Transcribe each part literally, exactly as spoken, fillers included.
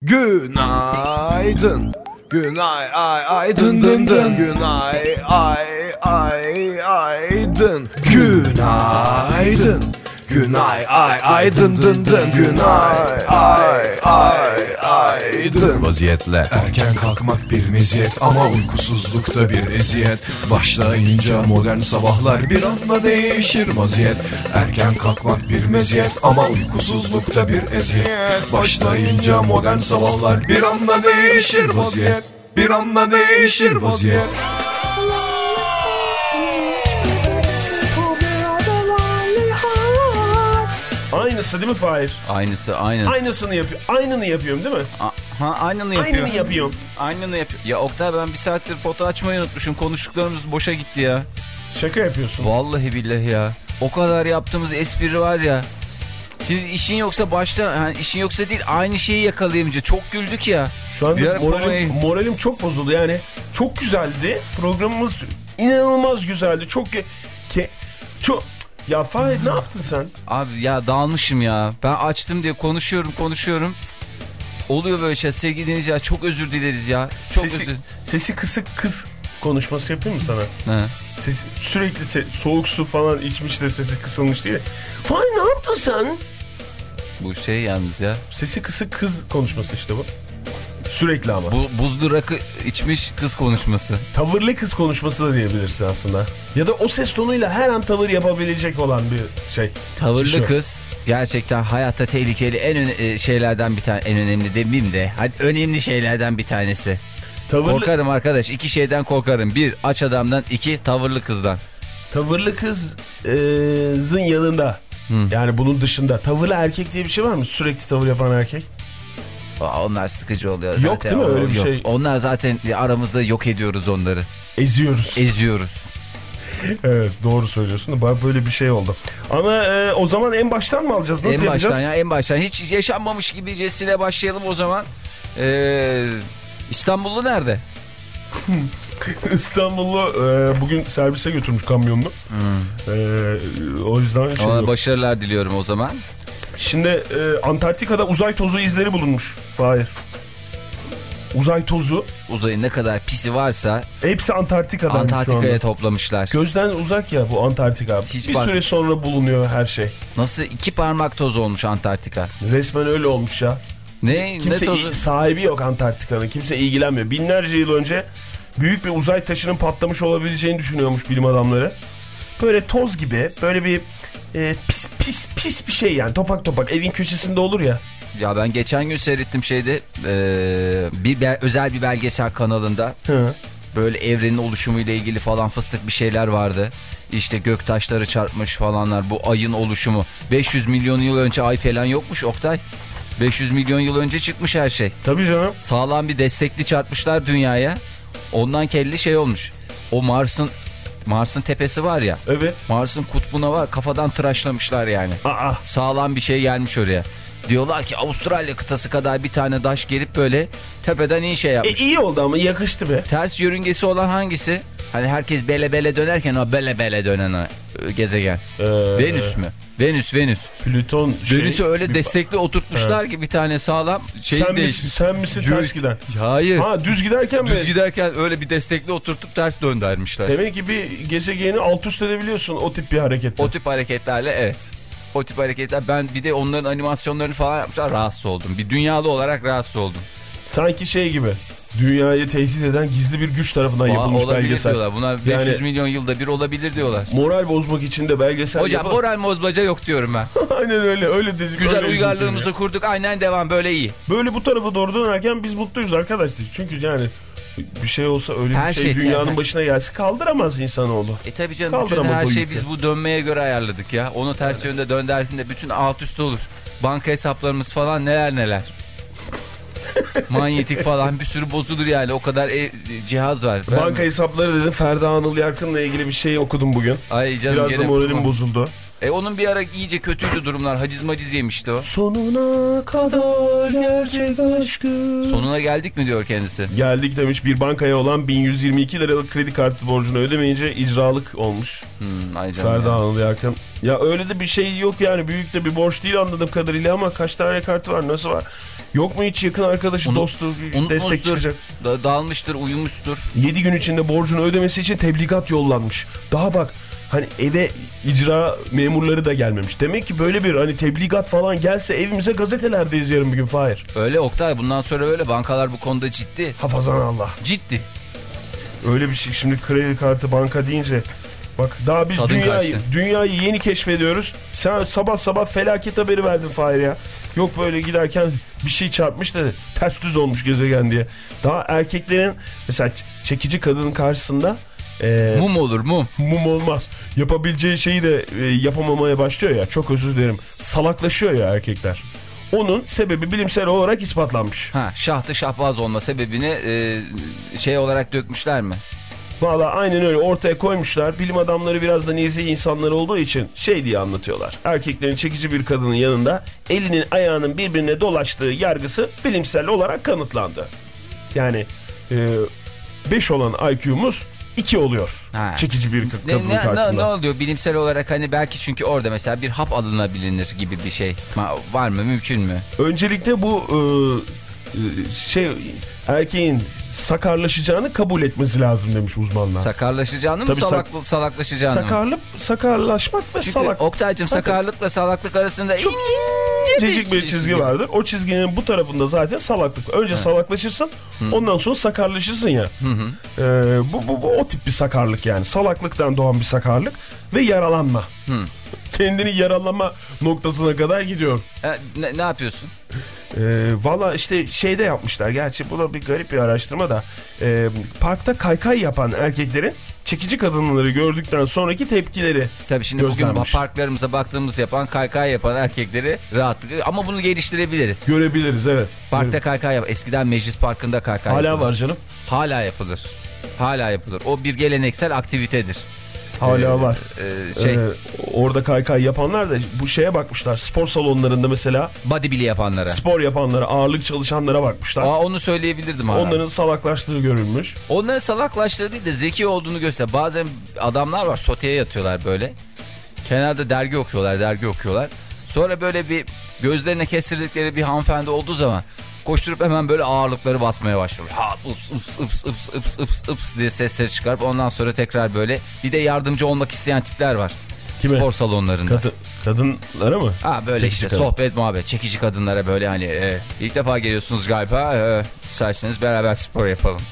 Günaydın. Günay ay ay dın dın dın. Günay ay ay ay dın. Günaydın. Günay ay ay dın dın dın. Günay ay ay ay dın. Vaziyetle erken kalkmak bir meziyet ama uykusuzlukta bir eziyet. Başlayınca modern sabahlar bir anda değişir vaziyet. Erken kalkmak bir meziyet ama uykusuzlukta bir eziyet. Başlayınca modern sabahlar bir anda değişir vaziyet. Bir anda değişir vaziyet. Aynısı değil mi Fahir? Aynısı aynen. Aynısını yapıyor. Aynını yapıyorum değil mi? A ha aynını yapıyor. Aynını yapıyorum. Aynını yapıyor. Ya Oktay ben bir saattir potu açmayı unutmuşum. Konuştuklarımız boşa gitti ya. Şaka yapıyorsun. Vallahi billahi ya. O kadar yaptığımız espri var ya. Siz işin yoksa baştan, yani işin yoksa değil aynı şeyi yakalayamayınca çok güldük ya. Şu anda moralim, moralim çok bozuldu yani. Çok güzeldi. Programımız inanılmaz güzeldi. Çok ke çok ya Fahir ne yaptın sen? Abi ya dağılmışım ya. Ben açtım diye konuşuyorum konuşuyorum. Oluyor böyle şey sevgili dinleyiciler, çok özür dileriz ya. Çok sesi, özür. Sesi kısık kız konuşması yapayım mı sana? He. Sesi, sürekli se soğuk su falan içmiş de sesi kısılmış diye. Fahir ne yaptın sen? Bu şey yalnız ya. Sesi kısık kız konuşması işte bu. Sürekli ama. Bu buzlu rakı içmiş kız konuşması. Tavırlı kız konuşması da diyebilirsin aslında. Ya da o ses tonuyla her an tavır yapabilecek olan bir şey. Tavırlı Kişi. kız gerçekten hayatta tehlikeli en şeylerden bir tane, en önemli demeyeyim de hadi önemli şeylerden bir tanesi. Tavırlı... Korkarım arkadaş, iki şeyden korkarım. Bir, aç adamdan, iki, tavırlı kızdan. Tavırlı kızın yanında. Hı. Yani bunun dışında tavırlı erkek diye bir şey var mı? Sürekli tavır yapan erkek. Onlar sıkıcı oluyor zaten. Yok değil mi öyle bir yok. şey? Onlar zaten aramızda yok ediyoruz onları. Eziyoruz. Eziyoruz. Evet doğru söylüyorsun. Bak böyle bir şey oldu. Ama e, o zaman en baştan mı alacağız? Nasıl en yapacağız? En baştan ya en baştan. Hiç yaşanmamış gibicesine başlayalım o zaman. Ee, İstanbullu nerede? İstanbullu e, bugün servise götürmüş kamyonunu. Hmm. E, o yüzden... Şey Ona başarılar diliyorum o zaman. Şimdi e, Antarktika'da uzay tozu izleri bulunmuş. Hayır. Uzay tozu. Uzayın ne kadar pisi varsa. Hepsi Antarktika'dan şu anda. Antarktika'ya toplamışlar. Gözden uzak ya bu Antarktika. Hiç bir bak... süre sonra bulunuyor her şey. Nasıl iki parmak toz olmuş Antarktika. Resmen öyle olmuş ya. Ne? Kimse ne tozu? Sahibi yok Antarktika'nın. Kimse ilgilenmiyor. Binlerce yıl önce büyük bir uzay taşının patlamış olabileceğini düşünüyormuş bilim adamları. Böyle toz gibi, böyle bir e, pis pis pis bir şey yani. Topak topak evin köşesinde olur ya. Ya ben geçen gün seyrettim şeyde e, bir özel bir belgesel kanalında. Hı. Böyle evrenin oluşumuyla ilgili falan fıstık bir şeyler vardı. İşte göktaşları çarpmış falanlar, bu ayın oluşumu. beş yüz milyon yıl önce ay falan yokmuş Oktay. beş yüz milyon yıl önce çıkmış her şey. Tabii canım. Sağlam bir destekli çarpmışlar dünyaya. Ondan kelli şey olmuş. O Mars'ın Mars'ın tepesi var ya. Evet. Mars'ın kutbuna var, kafadan tıraşlamışlar yani. Aa. Sağlam bir şey gelmiş oraya. Diyorlar ki Avustralya kıtası kadar bir tane taş gelip böyle tepeden iyi şey yapmış. E, iyi oldu ama yakıştı be. Ters yörüngesi olan hangisi? Hani herkes bele bele dönerken o bele bele dönen o gezegen. Ee, Venüs mü? Venüs, Venüs. Plüton şey. Venüs'ü öyle bir... destekli oturtmuşlar ki bir tane sağlam şey sen değişmiş. Misin, sen misin Yürü... ters giden? Hayır. Ha düz giderken mi? Düz giderken öyle bir destekli oturtup ters döndürmüşler. Demek ki bir gezegeni alt üst edebiliyorsun o tip bir hareketle. O tip hareketlerle evet. O tip hareketler, ben bir de onların animasyonlarını falan yapmışlar, rahatsız oldum. Bir dünyalı olarak rahatsız oldum. Sanki şey gibi, dünyayı tehdit eden gizli bir güç tarafından Aa, yapılmış belgesel. Diyorlar. Bunlar beş yüz yani, milyon yılda bir olabilir diyorlar. Moral bozmak için de belgesel. Hocam yapalım. Moral bozmaca yok diyorum ben. Aynen öyle öyle dizim. Güzel uygarlığımızı kurduk, aynen devam, böyle iyi. Böyle bu tarafa doğru dönerken biz mutluyuz arkadaşlar. Çünkü yani bir şey olsa öyle her bir şey, şey dünyanın yani. Başına gelse kaldıramaz insanoğlu. E tabi canım, bütün her şeyi biz bu dönmeye göre ayarladık ya. Onu ters yönde döndürdüğünde bütün alt üst olur. Banka hesaplarımız falan neler neler. Manyetik falan bir sürü bozulur yani, o kadar e, cihaz var. Banka ben... hesapları dedin, Ferda Anıl Yarkın'la ilgili bir şey okudum bugün. Ay canım, biraz da moralim bu... bozuldu. E onun bir ara iyice kötüydü durumlar. Haciz maciz yemişti o. Sonuna kadar gerçek aşkı. Sonuna geldik mi diyor kendisi. Geldik demiş. Bir bankaya olan bin yüz yirmi iki liralık kredi kartı borcunu ödemeyince icralık olmuş. Hmm, ay canım Ferda ya. Anıl Yarkın. Ya öyle de bir şey yok yani. Büyük de bir borç değil anladığım kadarıyla ama kaç tane kartı var, nasıl var? Yok mu hiç yakın arkadaşı, Unu, dostu, destek çıkacak? Da, dağılmıştır, uyumuştur. yedi gün içinde borcunu ödemesi için tebligat yollanmış. Daha bak hani eve icra memurları da gelmemiş. Demek ki böyle bir hani tebligat falan gelse evimize gazetelerdeyiz yarın bir gün Fahir. Öyle Oktay, bundan sonra öyle, bankalar bu konuda ciddi. Hafazan Allah. Ciddi. Öyle bir şey, şimdi kredi kartı, banka deyince bak daha biz Tadın dünyayı, kaçtı. dünyayı yeni keşfediyoruz. Sen sabah sabah felaket haberi verdin Fahir ya. Yok böyle giderken bir şey çarpmış da ters düz olmuş gezegen diye. Daha erkeklerin mesela çekici kadının karşısında e, Mum olur mum. mum olmaz. Yapabileceği şeyi de e, yapamamaya başlıyor ya. Çok özür dilerim. Salaklaşıyor ya erkekler. Onun sebebi bilimsel olarak ispatlanmış. Ha, şahtı şahbaz olma sebebini e, şey olarak dökmüşler mi? Valla aynen öyle ortaya koymuşlar. Bilim adamları biraz da nezih insanlar olduğu için şey diye anlatıyorlar. Erkeklerin çekici bir kadının yanında elinin ayağının birbirine dolaştığı yargısı bilimsel olarak kanıtlandı. Yani beş e, olan I Q'muz iki oluyor. Ha. Çekici bir kadının ne, ne, karşısında. Ne, ne oluyor bilimsel olarak, hani belki çünkü orada mesela bir hap alınabilir gibi bir şey var mı, mümkün mü? Öncelikle bu e, şey erkeğin sakarlaşacağını kabul etmesi lazım demiş uzmanlar. Sakarlaşacağını mı, salak, sak salaklaşacağını sakarlık, mı? Sakarlaşmak ve çünkü salak. Oktay'cığım, sakarlıkla salaklık arasında çok incecik bir çizgi vardır. O çizginin bu tarafında zaten salaklık. Önce evet. salaklaşırsın, hı. ondan sonra sakarlaşırsın ya. Hı hı. Ee, bu, bu, bu o tip bir sakarlık yani. Salaklıktan doğan bir sakarlık ve yaralanma. Hı. Kendini yaralama noktasına kadar gidiyor. E, ne, ne yapıyorsun? E, Valla işte şeyde yapmışlar. Gerçi bu da bir garip bir araştırma da. E, parkta kaykay yapan erkeklerin çekici kadınları gördükten sonraki tepkileri tabii şimdi gözlenmiş. Bugün parklarımıza baktığımız yapan, kaykay yapan erkekleri rahatlıkla, ama bunu geliştirebiliriz. Görebiliriz, evet. Parkta evet. kaykay yap. Eskiden meclis parkında kaykay hala yapılır. var canım. Hala yapılır. Hala yapılır. O bir geleneksel aktivitedir. Hala ee, var. E, şey. Ee, orada kaykay yapanlar da bu şeye bakmışlar. Spor salonlarında mesela. Bodybuilding yapanlara. Spor yapanlara, ağırlık çalışanlara bakmışlar. Aa, onu söyleyebilirdim hala. Onların salaklaştığı görülmüş. Onların salaklaştığı değil de zeki olduğunu göster. Bazen adamlar var, soteye yatıyorlar böyle. Kenarda dergi okuyorlar, dergi okuyorlar. Sonra böyle bir gözlerine kestirdikleri bir hanımefendi olduğu zaman koşturup hemen böyle ağırlıkları basmaya başlıyor. Ha, ups ups ups ups ups ups ups diye sesleri çıkarıp ondan sonra tekrar böyle bir de yardımcı olmak isteyen tipler var. Kime? Spor salonlarında. Kadın, kadınlara mı? Ha böyle çekici işte kadın. Sohbet muhabbet, çekici kadınlara böyle hani e, ilk defa geliyorsunuz galiba, e, isterseniz beraber spor yapalım.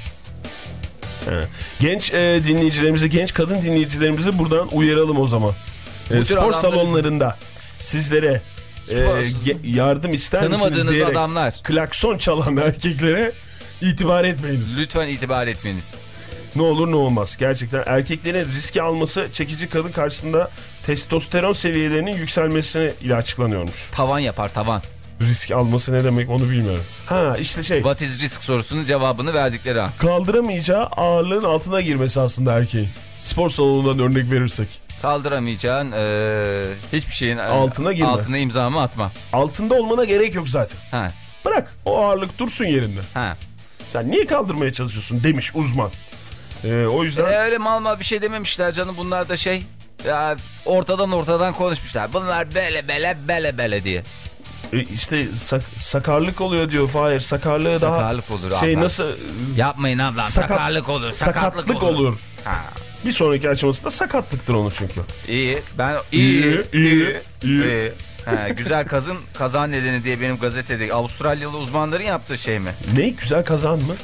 Evet. Genç e, dinleyicilerimize, genç kadın dinleyicilerimize buradan uyaralım o zaman. E, spor adamları... salonlarında sizlere Ee, yardım ister misiniz diyerek adamlar. klakson çalan erkeklere itibar etmeyiniz. Lütfen itibar etmeyiniz. Ne olur ne olmaz. Gerçekten erkeklerin riski alması çekici kadın karşısında testosteron seviyelerinin yükselmesine ile açıklanıyormuş. Tavan yapar, tavan. Risk alması ne demek onu bilmiyorum. Ha işte şey. What is risk sorusunun cevabını verdikleri an. Kaldıramayacağı ağırlığın altına girmesi aslında erkeğin. Spor salonundan örnek verirsek. Kaldıramayacağın e, hiçbir şeyin altına girme. Altına imzamı atma. Altında olmana gerek yok zaten. Ha. Bırak o ağırlık dursun yerinde. Ha. Sen niye kaldırmaya çalışıyorsun demiş uzman. Ee, o yüzden. E, öyle mal mal bir şey dememişler canım, bunlar da şey ya, ortadan ortadan konuşmuşlar. Bunlar böyle böyle böyle böyle diye. E işte sak sakarlık oluyor diyor Fahir. Sakarlığı sakarlık daha olur şey abla. Nasıl yapmayın abla, sakat, sakarlık olur, sakatlık, sakatlık olur. olur. Ha. Bir sonraki aşamasında sakatlıktır onu çünkü. İyi. Ben iyi iyi iyi. iyi, iyi. iyi. Ha, güzel kazın kaza nedeni diye benim gazetede Avustralyalı uzmanların yaptığı şey mi? Ne? Güzel kazan mı?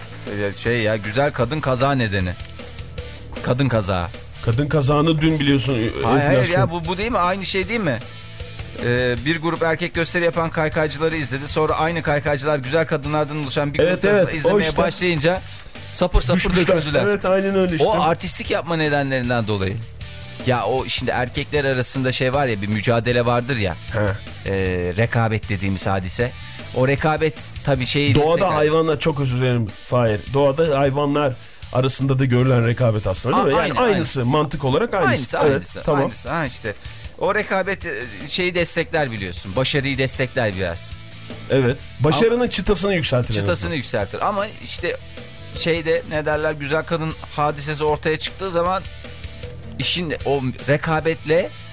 Şey ya, güzel kadın kaza nedeni. Kadın kaza. Kadın kazanı dün biliyorsun. Hayır hayır ya, bu, bu değil mi? Aynı şey değil mi? Ee, bir grup erkek gösteri yapan kaykaycıları izledi. Sonra aynı kaykaycılar güzel kadınlardan oluşan bir evet, grup evet, izlemeye işte. başlayınca sapır sapır döküldüler. Evet aynen öyle işte. O artistik yapma nedenlerinden dolayı. Ya o şimdi erkekler arasında şey var ya, bir mücadele vardır ya. E, rekabet dediğimiz hadise. O rekabet tabii şeyi... Doğada destekler. Hayvanlar, çok özür dilerim Fahir. Doğada hayvanlar arasında da görülen rekabet aslında değil A, mi? Yani aynı, aynısı aynı. Mantık olarak aynısı. Aynısı evet, aynısı. Tamam. Aynısı. Ha işte. O rekabet şeyi destekler biliyorsun. Başarıyı destekler biraz. Evet. Başarının ama, çıtasını yükseltir. Çıtasını yükseltir. Ama işte şeyde ne derler, güzel kadın hadisesi ortaya çıktığı zaman işin o rekabetle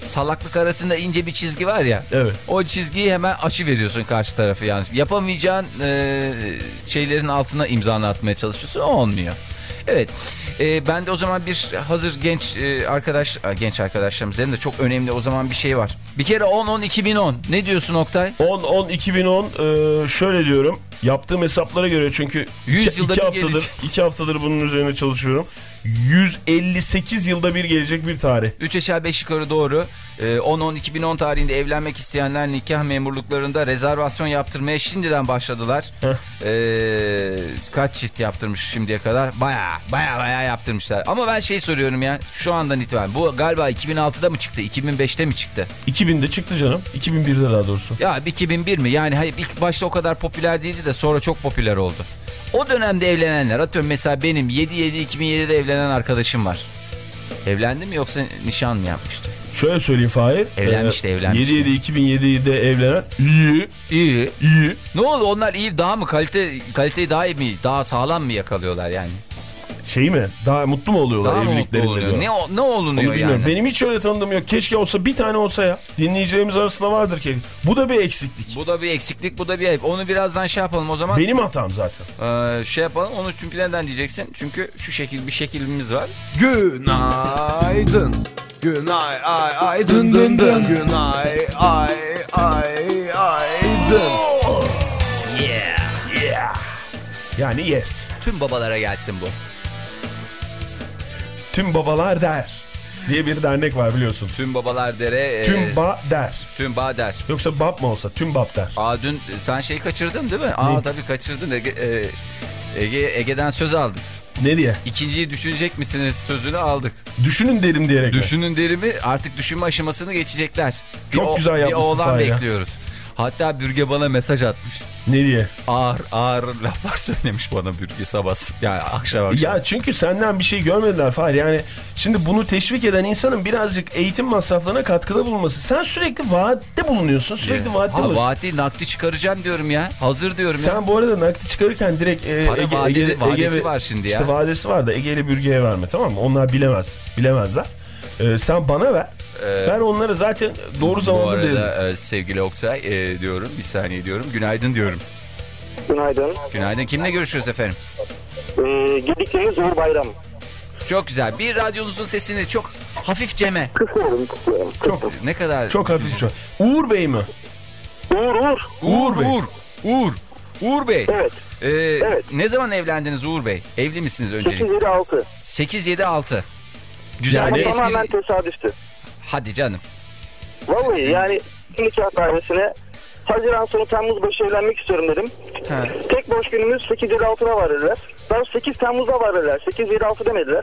salaklık arasında ince bir çizgi var ya. Evet. O çizgiyi hemen aşı veriyorsun karşı tarafı yani. Yapamayacağın e, şeylerin altına imzanı atmaya çalışıyorsun. O olmuyor. Evet. E, ben de o zaman bir hazır genç e, arkadaş genç arkadaşlarımız hem de çok önemli o zaman bir şey var. Bir kere on on iki bin on. Ne diyorsun Oktay? on on iki bin on e, şöyle diyorum. Yaptığım hesaplara göre çünkü yüz yılda iki bir haftadır gelecek. iki haftadır bunun üzerine çalışıyorum. yüz elli sekiz yılda bir gelecek bir tarih. üç aşağı beş yukarı doğru. Ee, on on iki bin on tarihinde evlenmek isteyenler nikah memurluklarında rezervasyon yaptırmaya şimdiden başladılar. Ee, kaç çift yaptırmış şimdiye kadar? Baya baya baya yaptırmışlar. Ama ben şey soruyorum ya şu andan itibaren. Bu galiba iki bin altıda mı çıktı? iki bin beşte mi çıktı? iki binde çıktı canım. iki bin birde daha doğrusu. Ya iki bin bir mi? Yani hayır, ilk başta o kadar popüler değildi de sonra çok popüler oldu. O dönemde evlenenler, atıyorum mesela benim yedi yedi iki bin yedide evlenen arkadaşım var. Evlendi mi yoksa nişan mı yapmıştı? Şöyle söyleyeyim Fahir. Evlenmişti, evlenmişti. yedi yedi iki bin yedide evlenen iyi. İyi. İyi. Ne oldu onlar iyi daha mı kalite kaliteyi daha iyi mi daha sağlam mı yakalıyorlar yani? Şey mi? Daha mutlu mu oluyorlar Daha mı mutlu evliliklerinde? oluyor? Ne, o- ne olunuyor Onu bilmiyorum. yani? Benim hiç öyle tanıdığım yok. Keşke olsa bir tane olsa ya. Dinleyicilerimiz arasında vardır ki. Bu da bir eksiklik. Bu da bir eksiklik bu da bir ayıp. Onu birazdan şey yapalım o zaman. Benim hatam zaten. Ee, şey yapalım onu çünkü neden diyeceksin? Çünkü şu şekil bir şekilimiz var. Günaydın. Günay ay ay dın dın dın. Günay ay ay ay dın. Yeah. Yeah. Yani yes. Tüm babalara gelsin bu. Tüm babalar der diye bir dernek var biliyorsun. Tüm babalar dere. E, Tüm ba der. Tüm ba der. Yoksa bab mı olsa tüm bab der. Aa dün sen şeyi kaçırdın değil mi? Aa Ne? tabii kaçırdın. Ege, e, Ege, Ege'den söz aldık. Ne diye? İkinciyi düşünecek misiniz sözünü aldık. Düşünün derim diyerek. Düşünün derimi artık düşünme aşamasını geçecekler. Çok bir güzel o, yapmışsın Bir oğlan Fahir ya. bekliyoruz. Hatta Bürge bana mesaj atmış. Ne diye? Ağır ağır laflar söylemiş bana Bürge sabah. Yani akşam akşam. Ya çünkü senden bir şey görmediler Fahir. Yani şimdi bunu teşvik eden insanın birazcık eğitim masraflarına katkıda bulunması. Sen sürekli vaatte bulunuyorsun. Sürekli vaatte Ha, bulunuyorsun. vaat değil nakdi çıkaracağım diyorum ya. Hazır diyorum Sen ya. bu arada nakdi çıkarırken direkt e, Para Ege, vadeli- Ege, vadesi Ege, var şimdi ya. İşte vadesi var da Ege ile Bürge'ye verme, tamam mı? Onlar bilemez. Bilemezler. E, sen bana ver. Ee, ben onları zaten doğru Bu zamanda derim. arada e, sevgili Oktay e, diyorum bir saniye diyorum. Günaydın diyorum. Günaydın. Günaydın. Kimle görüşüyoruz efendim? Ee, Gedik'teniz Uğur Bayram. Çok güzel. Bir radyonuzun sesini çok hafif ceme. Kısıyorum, kısıyorum. Çok Ne kadar? çok hafif şu. Uğur Bey mi? Uğur, Uğur. Uğur, Uğur Bey. Uğur, Uğur. Uğur Bey. Evet. Ee, Evet. Ne zaman evlendiniz Uğur Bey? Evli misiniz sekiz öncelikle? yedi altı. sekiz yedi altı. Güzel Yani bir Ama espri. tamamen tesadüftü. Hadi canım. Vallahi yani nikah dairesine Haziran sonu Temmuz başı evlenmek istiyorum dedim. Ha. Tek boş günümüz sekiz yedi altıda var dediler. Daha sekiz Temmuz'da var dediler. sekiz yedi altı demediler.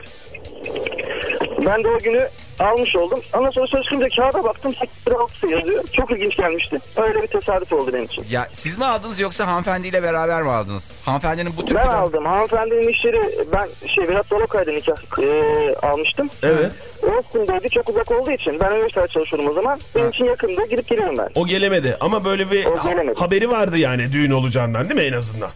Ben de o günü almış oldum. Ondan sonra söz kılınca kağıda baktım sekiz yedi altı yazıyor. Çok ilginç gelmişti. Öyle bir tesadüf oldu benim için. Ya siz mi aldınız yoksa hanımefendiyle beraber mi aldınız? Hanımefendinin bu tür Ben plan- aldım. Hanımefendinin işleri ben şey Vedat Dolokay'da nikah e, almıştım. Evet. Ostim'deydi, çok uzak olduğu için ben üniversitede çalışıyordum o zaman. Benim için yakında gidip geliyorum ben. O gelemedi ama böyle bir O gelemedi. haberi vardı yani düğün olacağından değil mi en azından?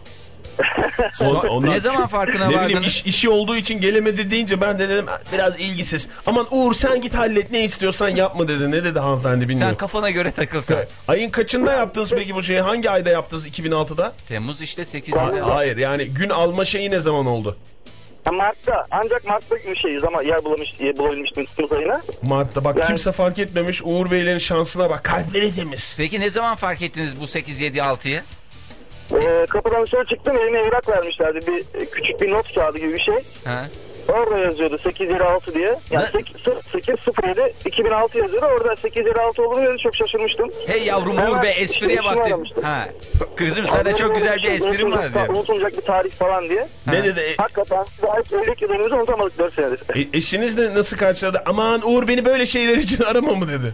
So- Ondan- ne zaman farkına ne bileyim vardınız? iş, işi olduğu için gelemedi deyince ben de dedim biraz ilgisiz. Aman Uğur sen git hallet ne istiyorsan yapma dedi. Ne dedi hanımefendi Sen bilmiyorum. kafana göre takılsan. Ayın kaçında yaptınız peki bu şeyi? Hangi ayda yaptınız iki bin altıda? Temmuz işte sekiz Ha- yedi. hayır yani gün alma şeyi ne zaman oldu? Mart'ta ancak Mart'ta bir şey ama yer bulamış, yer bulabilmiştim Temmuz ayına. Mart'ta bak Yani- kimse fark etmemiş. Uğur Beylerin şansına bak. Kalpleri temiz. Peki ne zaman fark ettiniz bu sekiz yedi altıyı? Ee, kapıdan dışarı çıktım, elime evrak vermişlerdi. Bir küçük bir not kağıdı gibi bir şey. Ha? Orada yazıyordu sekiz yedi altı diye. Yani Ne? sekiz sıfır yedi iki bin altı yazıyordu. Orada sekiz yedi altı olduğunu görünce çok şaşırmıştım. Hey yavrum Hemen Uğur Bey işte espriye işimi bak dedim. aramıştım. Ha. Kızım sana çok güzel bir esprim var diye. Unutulacak bir tarih falan diye. Ne dedi? E, Hakikaten gayet evlilik yıllarımızı unutamadık dört senedir. e, eşiniz de nasıl karşıladı? Aman Uğur beni böyle şeyler için arama mı dedi?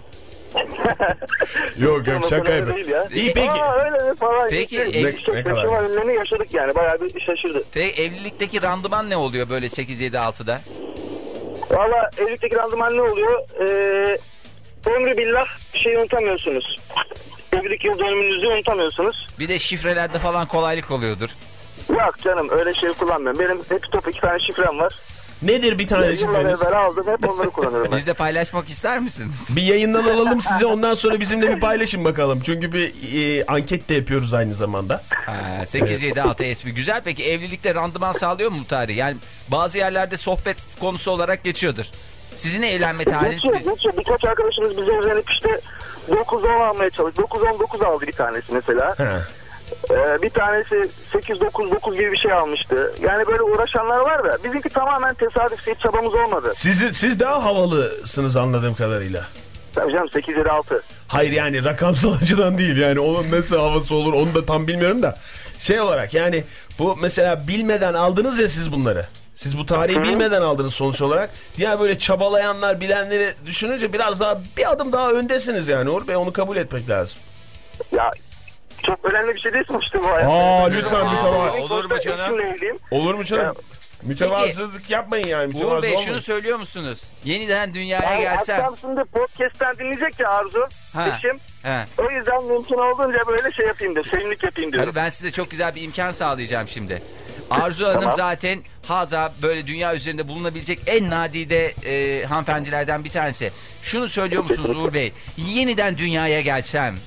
Yok yok Ama şaka öyle yapıyorum. değil ya. İyi peki. Aa öyle mi falan. Peki, İşte, ev- işte ne kadar? taşıma önlerini yaşadık yani. Bayağı bir şaşırdı. Te- evlilikteki randıman ne oluyor böyle sekiz yedi altıda? Valla evlilikteki randıman ne oluyor? Ee, ömrü billah bir şeyi unutamıyorsunuz. Evlilik yıl dönümünüzü unutamıyorsunuz. Bir de şifrelerde falan kolaylık oluyordur. Yok canım öyle şey kullanmıyorum. Benim hep top iki tane şifrem var. Nedir bir tane Yıllar şifreniz? evvel aldım, hep onları kullanıyorum ben. Biz de paylaşmak ister misiniz? Bir yayından alalım size, ondan sonra bizimle bir paylaşın bakalım. Çünkü bir e, anket de yapıyoruz aynı zamanda. Ha, sekiz yedi altı esmi güzel. Peki evlilikte randıman sağlıyor mu bu tarih? Yani bazı yerlerde sohbet konusu olarak geçiyordur. Sizin evlenme tarihiniz... Geçiyor, geçiyor. Birkaç arkadaşımız bize özenip işte dokuz on almaya çalıştı. dokuz on dokuz aldı bir tanesi mesela. He. Ee, bir tanesi sekiz dokuz dokuz gibi bir şey almıştı. Yani böyle uğraşanlar var da bizimki tamamen tesadüf, hiç çabamız olmadı. Siz, siz daha havalısınız anladığım kadarıyla. Tabii canım, sekiz yedi altı. Hayır yani rakamsal açıdan değil, yani onun nasıl havası olur onu da tam bilmiyorum da. Şey olarak yani bu mesela bilmeden aldınız ya siz bunları. Siz bu tarihi bilmeden aldınız sonuç olarak. Diğer böyle çabalayanlar, bilenleri düşününce biraz daha bir adım daha öndesiniz yani Uğur Bey, onu kabul etmek lazım. Ya çok önemli bir şey değil sonuçta bu hayat. Aa lütfen mütevazı. Olur mu canım? Olur mu canım? Mütevazılık yapmayın yani. Uğur Bey olmayın. şunu söylüyor musunuz? Yeniden dünyaya Yani gelsem... akşam şimdi podcast'ten dinleyecek ya Arzu, Ha. eşim. He. O yüzden mümkün olduğunca böyle şey yapayım diyor, sevimlik yapayım diyorum. Tabii ben size çok güzel bir imkan sağlayacağım şimdi. Arzu Hanım Tamam. zaten haza böyle dünya üzerinde bulunabilecek en nadide e, hanımefendilerden bir tanesi. Şunu söylüyor musunuz Uğur Bey? Yeniden dünyaya gelsem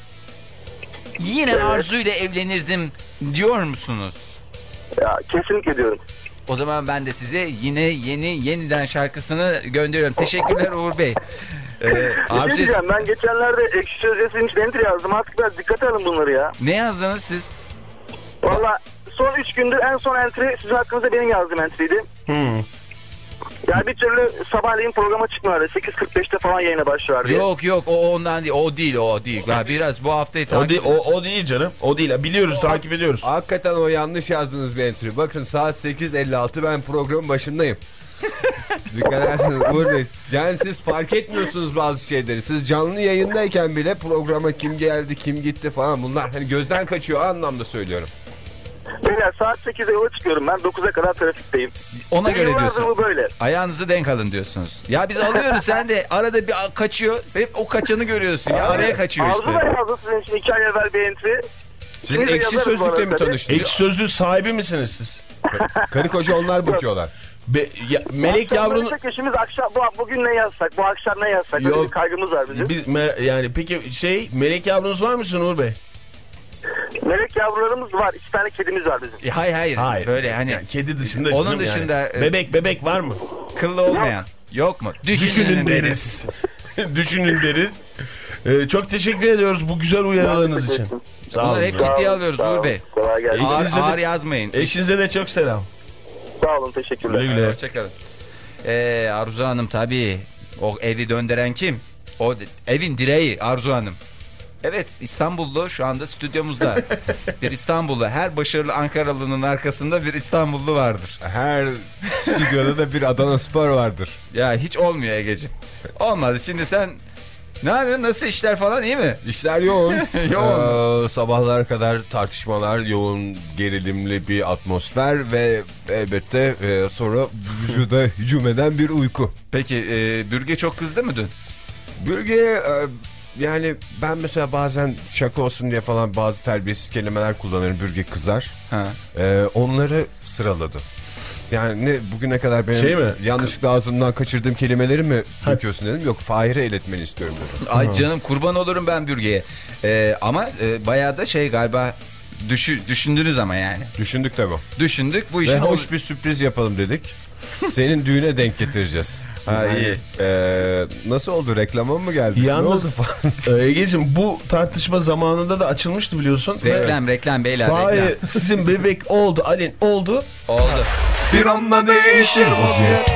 yine Arzu ile evlenirdim diyor musunuz? Ya kesinlikle diyorum. O zaman ben de size yine yeni yeniden şarkısını gönderiyorum. Teşekkürler Uğur Bey. Ee, Ne Arzu, diyeceğim, ben geçenlerde Ekşi Sözleşme'nin içine entry yazdım. Artık biraz dikkate alın bunları ya. ne yazdınız siz? Valla son üç gündür en son entry sizin hakkınızda benim yazdığım entry'ydi. Hmm. Yani bir türlü sabahleyin programa çıkmıyorlar. sekiz kırk beşte falan yayına başlar diye. Yok yok o ondan değil. O değil o değil. Ya biraz bu haftayı O, takip değil, o, o değil canım. O değil. Biliyoruz, takip ediyoruz. Hakikaten o yanlış yazdığınız bir entry. Bakın saat sekiz elli altı, ben programın başındayım. Dikkat ederseniz Uğur Bey. Yani siz fark etmiyorsunuz bazı şeyleri. Siz canlı yayındayken bile programa kim geldi, kim gitti falan, bunlar hani gözden kaçıyor, o anlamda söylüyorum. Beyler saat sekizde yola çıkıyorum, ben dokuza kadar trafikteyim. ona göre Yıllardır diyorsun. bu böyle. Ayağınızı denk alın diyorsunuz. Ya biz alıyoruz sen de arada bir kaçıyor. Hep o kaçanı görüyorsun ya. Araya kaçıyor Arzu işte. da yazdı sizin için iki ay evvel bir entry. Siz Şimdi Ekşi yazarız bu Sözlük'te arada mi tabii. tanıştınız? Ekşi Sözlüğü sahibi misiniz siz? Karı koca onlar bakıyorlar. Be, ya, melek yavrunun... Akşam eşimiz akşam, bu, bugün ne yazsak, bu akşam ne yazsak, öyle Yok. bir kaygımız var bizim. Biz, me, yani peki şey, melek yavrunuz var mısın Uğur Bey? Melek yavrularımız var, iki tane kedimiz var bizim. E, hayır hayır. Hayır. Böyle hani Yani kedi dışında. Onun canım dışında, Yani. e, Bebek bebek var mı? kıllı olmayan. Yok mu? Düşünün, Düşünün deriz. Düşünün deriz. Ee, çok teşekkür ediyoruz bu güzel uyarılarınız için. Sağ olun. Bunları hep Sağ ciddiye olun, alıyoruz sağ Uğur olun. Bey. Kolay gelsin. Ağır, Eşinize de- ağır yazmayın. Eşinize de çok selam. Sağ olun, teşekkürler. Güle güle. Hoşçakalın. Ee, Arzu Hanım tabii. O evi döndüren kim? O evin direği Arzu Hanım. Evet, İstanbullu şu anda stüdyomuzda. Bir İstanbullu. Her başarılı Ankaralı'nın arkasında bir İstanbullu vardır. Her stüdyoda da bir Adana Spor vardır. Ya hiç olmuyor Egeciğim. Olmadı. Şimdi sen ne yapıyorsun? Nasıl işler falan, iyi mi? İşler yoğun. Yoğun. Ee, sabahlara kadar tartışmalar, yoğun gerilimli bir atmosfer ve elbette e, sonra vücuda hücum eden bir uyku. Peki e, Bürge çok kızdı mı dün? Bürge e, yani ben mesela bazen şaka olsun diye falan bazı terbiyesiz kelimeler kullanırım, Bürge kızar. Ha. E, onları sıraladı. Yani ne bugüne kadar benim Şey mi? yanlışlıkla ağzımdan kaçırdığım kelimeleri mi döküyorsun dedim. Yok, Fahir'e iletmeni istiyorum dedim. Ay canım, kurban olurum ben Bürge'ye. E, ama e, bayağı da şey galiba düşü, düşündünüz ama yani. Düşündük tabii. Düşündük bu Ve işin... hoş bir sürpriz yapalım dedik. Senin düğüne denk getireceğiz. Ha, iyi. Ee, nasıl oldu? Reklama mı geldi? Yalnız- Ne oldu falan? Ee, Ege'ciğim bu tartışma zamanında da açılmıştı biliyorsun. Reklam reklam beyler Fahir reklam. sizin bebek oldu, Alin oldu. Oldu. Bir anda değişir vaziyet.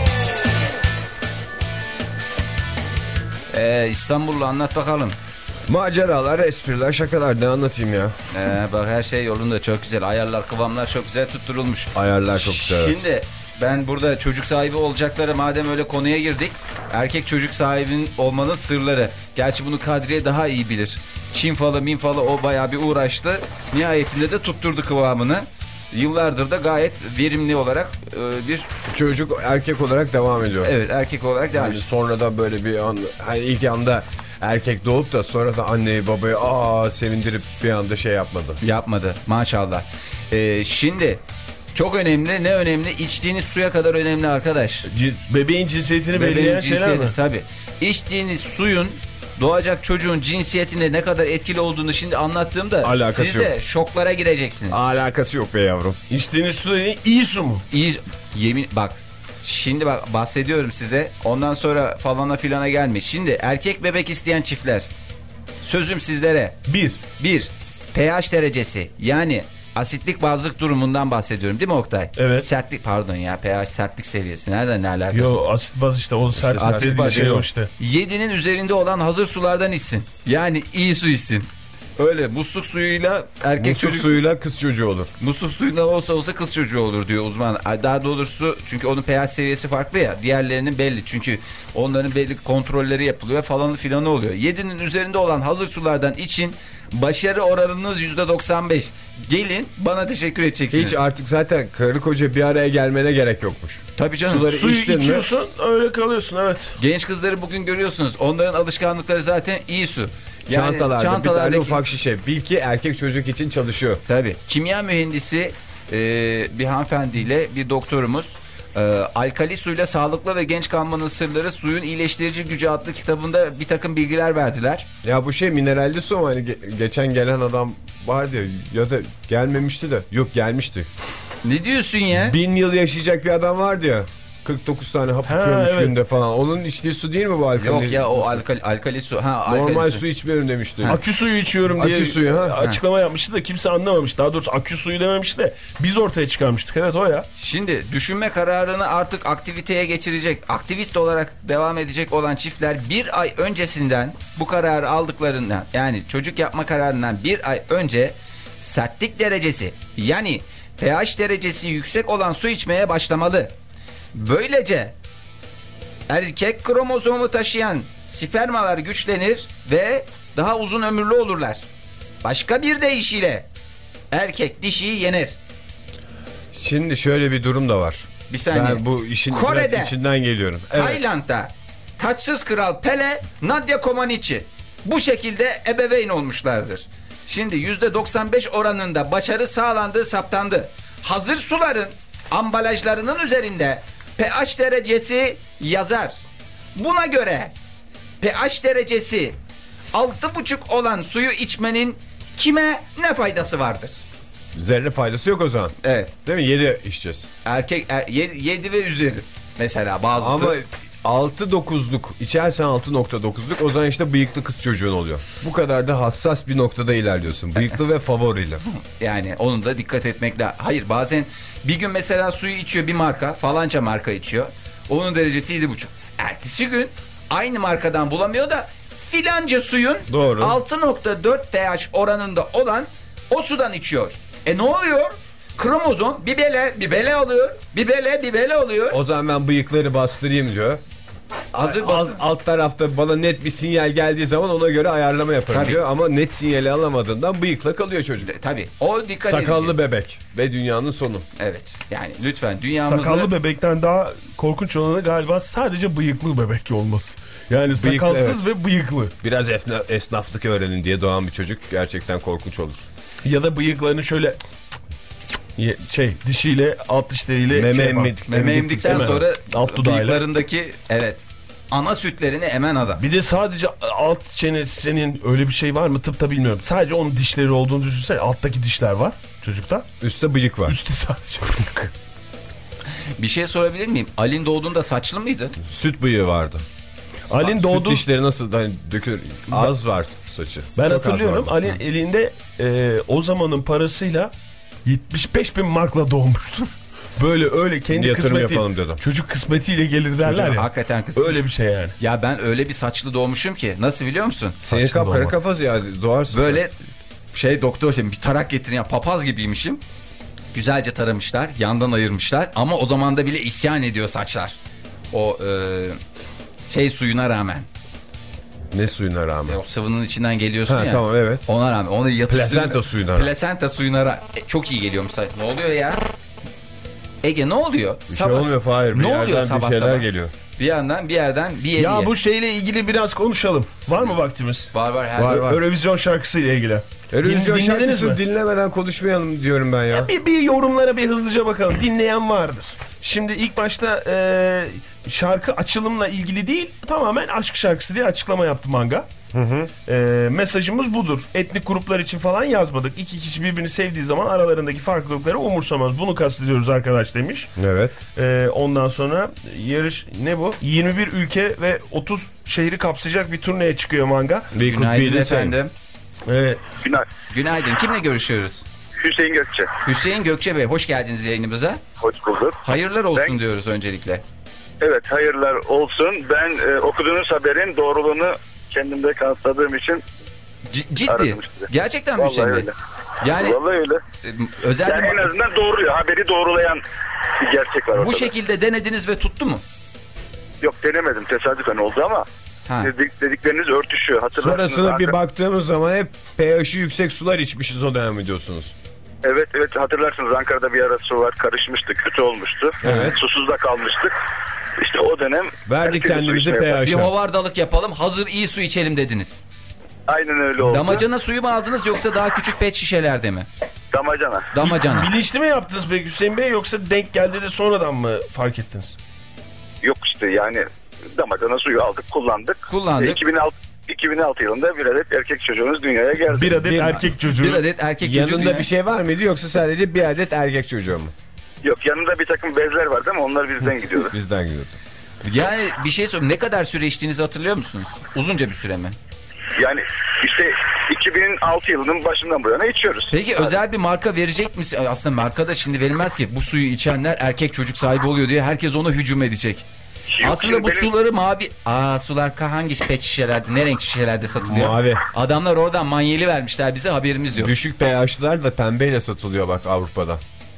Ee, İstanbullu anlat bakalım. Maceralar, espriler, şakalar, ne anlatayım ya? Ee, bak her şey yolunda, çok güzel. Ayarlar, kıvamlar çok güzel tutturulmuş. Ayarlar çok güzel. Şimdi ben burada çocuk sahibi olacakları, madem öyle konuya girdik. Erkek çocuk sahibinin olmanın sırları. Gerçi bunu Kadriye daha iyi bilir. Çin falı, min falı o bayağı bir uğraştı. Nihayetinde de tutturdu kıvamını. Yıllardır da gayet verimli olarak e, bir Çocuk erkek olarak devam ediyor. evet erkek olarak devam Yani ediyor. sonradan böyle bir an, hani ilk anda erkek doğup da sonra da anneyi babayı aa sevindirip bir anda şey yapmadı. Yapmadı maşallah. Ee, şimdi Çok önemli. Ne önemli? İçtiğiniz suya kadar önemli arkadaş. C bebeğin cinsiyetini Bebeğin belirleyen şeyler cinsiyeti, mi? tabii. İçtiğiniz suyun doğacak çocuğun cinsiyetinde ne kadar etkili olduğunu şimdi anlattığımda Alakası siz de şoklara gireceksiniz. Alakası yok be yavrum. İçtiğiniz su dediğin iyi su mu? İyi, yemin bak. Şimdi bak bahsediyorum size. Ondan sonra falana filana gelme. Şimdi erkek bebek isteyen çiftler. Sözüm sizlere. Bir. Bir, pH derecesi yani asitlik bazlık durumundan bahsediyorum değil mi Oktay? Evet. Sertlik pardon ya pH sertlik seviyesi nereden ne alakası? Yo asit baz işte o sert İşte asit dediği baz şey yok. o işte. yedinin üzerinde olan hazır sulardan içsin. Yani iyi su içsin. Öyle musluk suyuyla erkek Musluk çocuk suyuyla kız çocuğu olur. musluk suyundan olsa olsa kız çocuğu olur diyor uzman. Daha doğrusu çünkü onun pH seviyesi farklı ya. Diğerlerinin belli. Çünkü onların belli kontrolleri yapılıyor falanı filanı oluyor. yedinin üzerinde olan hazır sulardan için başarı oranınız yüzde doksan beş. Gelin bana teşekkür edeceksiniz. Hiç artık zaten karı koca bir araya gelmene gerek yokmuş. Tabii canım. Suları Suyu içtin mi? içiyorsun öyle kalıyorsun evet. Genç kızları bugün görüyorsunuz. Onların alışkanlıkları zaten iyi su. Yani Çantalarda bir tane çantalardaki- ufak şişe. Bil ki erkek çocuk için çalışıyor. Tabii. Kimya mühendisi e, bir hanımefendiyle bir doktorumuz e, alkali suyla sağlıklı ve genç kalmanın sırları suyun iyileştirici gücü adlı kitabında bir takım bilgiler verdiler. Ya bu şey mineralli su mu? Hani ge- geçen gelen adam vardı ya, ya da gelmemişti de. Yok gelmişti. Ne diyorsun ya? Bin yıl yaşayacak bir adam vardı ya. kırk dokuz tane hap Ha, içiyormuş evet. günde falan. Onun içtiği su değil mi bu alkali? Yok ya o alkali, alkali su. Ha, alkali Normal su. su içmiyorum demişti. Akü suyu içiyorum diye Akü suyu, ha? açıklama yapmıştı da kimse anlamamış. Daha doğrusu akü suyu dememiş de biz ortaya çıkarmıştık. Evet o ya. Şimdi düşünme kararını artık aktiviteye geçirecek, aktivist olarak devam edecek olan çiftler bir ay öncesinden bu kararı aldıklarından yani çocuk yapma kararından bir ay önce sertlik derecesi yani pH derecesi yüksek olan su içmeye başlamalı. Böylece erkek kromozomu taşıyan spermalar güçlenir ve daha uzun ömürlü olurlar. Başka bir deyişiyle erkek dişiyi yener. Şimdi şöyle bir durum da var. Bir saniye. Ben bu işin Kore'de, biraz içinden geliyorum. Evet. Tayland'da taçsız kral Pele, Nadia Comaneci bu şekilde ebeveyn olmuşlardır. Şimdi yüzde doksan beş oranında başarı sağlandığı saptandı. Hazır suların ambalajlarının üzerinde pH derecesi yazar. Buna göre pH derecesi altı buçuk olan suyu içmenin kime ne faydası vardır? Zerre faydası yok o zaman. Evet. Değil mi? yedi içeceğiz. Erkek er, yedi ve üzeri mesela bazısı. Ama altı dokuzluk içersen altı nokta dokuzluk o zaman işte bıyıklı kız çocuğun oluyor. Bu kadar da hassas bir noktada ilerliyorsun. Bıyıklı ve favoriyle. Yani onun da dikkat etmekle. Hayır bazen bir gün mesela suyu içiyor bir marka falanca marka içiyor. Onun derecesi yedi buçuk. Ertesi gün aynı markadan bulamıyor da filanca suyun Doğru. altı nokta dört pH oranında olan o sudan içiyor. E ne oluyor? Kromozom bir bele bir bele alıyor. Bir bele bir bele alıyor. O zaman ben bıyıkları bastırayım diyor. Hazır Alt, basın. alt tarafta bana net bir sinyal geldiği zaman ona göre ayarlama yaparım Tabii. diyor. Ama net sinyali alamadığından bıyıkla kalıyor çocuk. Tabii o dikkat Sakallı edin. bebek ve dünyanın sonu. Evet yani lütfen dünyamızda. Sakallı bebekten daha korkunç olanı galiba sadece bıyıklı bebek olması. Yani sakalsız ve bıyıklı. Biraz efna, esnaflık öğrenin diye doğan bir çocuk gerçekten korkunç olur. Ya da bıyıklarını şöyle şey dişiyle alt dişleriyle Meme şey yapar. emmedik. Meme emdikten Hemen. sonra Alt dudağıyla. bıyıklarındaki evet ana sütlerini emen adam. Bir de sadece alt çenesinin öyle bir şey var mı tıpta bilmiyorum. Sadece onun dişleri olduğunu düşünsene. Alttaki dişler var çocukta. Üstte bıyık var. Üstte sadece bıyık. Bir şey sorabilir miyim? Ali'nin doğduğunda saçlı mıydı? Süt bıyığı vardı. Ali'nin doğduğu... Süt dişleri nasıl hani dökülür? Az var saçı. Ben Çok az hatırlıyorum vardı. Ali elinde e, o zamanın parasıyla yetmiş beş bin markla doğmuştu. Böyle öyle kendi Yatırım kısmeti, yapalım dedim. çocuk kısmetiyle gelir derler Çocuk ya. hakikaten kısmet. Öyle bir şey yani. Ya ben öyle bir saçlı doğmuşum ki. Nasıl biliyor musun? Senin Saçlı kapkara doğma. kafası ya doğarsın. Böyle şey doktor şey, bir tarak getirin ya papaz gibiymişim. Güzelce taramışlar, yandan ayırmışlar ama o zaman da bile isyan ediyor saçlar. O e, şey suyuna rağmen. Ne suyuna rağmen? E, o sıvının içinden geliyorsun Ha, ya. tamam evet. Ona rağmen onu yatıştırıyor. Plasenta suyuna rağmen. Plasenta suyuna rağmen. E, çok iyi geliyormuş. Ne oluyor ya? Ege ne oluyor? Bir şey olmuyor Fahir. Bir Ne yerden oluyor bir sabah şeyler sabah? geliyor. Bir yandan bir yerden bir yere. Ya bu şeyle ilgili biraz konuşalım. Var mı vaktimiz? Var var her Var, var. Eurovision şarkısıyla ilgili. Eurovision Din- dinlediniz şarkısı mi? dinlemeden konuşmayalım diyorum ben ya. Ya bir, bir yorumlara bir hızlıca bakalım. Dinleyen vardır. Şimdi ilk başta e, şarkı açılımla ilgili değil, tamamen aşk şarkısı diye açıklama yaptı Manga. Hı hı. E, mesajımız budur. Etnik gruplar için falan yazmadık. İki kişi birbirini sevdiği zaman aralarındaki farklılıkları umursamaz. Bunu kastediyoruz arkadaş demiş. Evet. E, ondan sonra yarış ne bu? yirmi bir ülke ve otuz şehri kapsayacak bir turneye çıkıyor Manga. Günaydın efendim. Evet. Günaydın. Günaydın. Kimle görüşüyoruz? Hüseyin Gökçe. Hüseyin Gökçe Bey, hoş geldiniz yayınımıza. Hoş bulduk. Hayırlar olsun Ben- diyoruz öncelikle. Evet, hayırlar olsun. Ben e, okuduğunuz haberin doğruluğunu kendimde kanıtladığım için C- ciddi. aradım sizi. Gerçekten mi Vallahi Hüseyin Bey? öyle. Yani Vallahi öyle. e, özel Yani bir... en azından doğruyor. Haberi doğrulayan bir gerçek var ortada. Bu şekilde denediniz ve tuttu mu? Yok, denemedim. Tesadüfen oldu ama Ha. dedik, dedikleriniz örtüşüyor. Hatırlarsınız. Sonrasında bir Ankara- baktığımız zaman hep pH'i yüksek sular içmişiz o dönem diyorsunuz. Evet evet, hatırlarsınız, Ankara'da bir ara su var, karışmıştı, kötü olmuştu. Evet. Susuzda kalmıştık. İşte o dönem Verdik herkes su kendimizi içmeye başladı. Bir pH'a. hovardalık yapalım, hazır iyi su içelim dediniz. Aynen öyle oldu. Damacana suyu mu aldınız yoksa daha küçük pet şişelerde mi? Damacana. Damacana. Bilinçli mi yaptınız peki Hüseyin Bey, yoksa denk geldi de sonradan mı fark ettiniz? Yok işte, yani damacana suyu aldık, kullandık. Kullandık. E, iki bin altı, iki bin altı yılında bir adet erkek çocuğumuz dünyaya geldi. Bir adet Bir- erkek çocuğu. Bir adet erkek çocuğu. Yanında dünya- bir şey var mıydı yoksa sadece bir adet erkek çocuğu mu? Yok, yanında bir takım bezler vardı ama onlar bizden gidiyordu. Bizden gidiyordu. Yani bir şey sorayım. Ne kadar süre içtiğinizi hatırlıyor musunuz? Uzunca bir süre mi? Yani işte iki bin altı yılının başından bu yana içiyoruz. Peki özel bir marka verecek misin? Aslında marka da şimdi verilmez ki. Bu suyu içenler erkek çocuk sahibi oluyor diye herkes ona hücum edecek. Yok, Aslında şimdi bu benim- suları mavi... Aa, sular ka- hangi pet şişelerde, ne renk şişelerde satılıyor? Mavi. Adamlar oradan manyeli vermişler bize, haberimiz yok. Düşük pH'lar da pembeyle satılıyor bak Avrupa'da.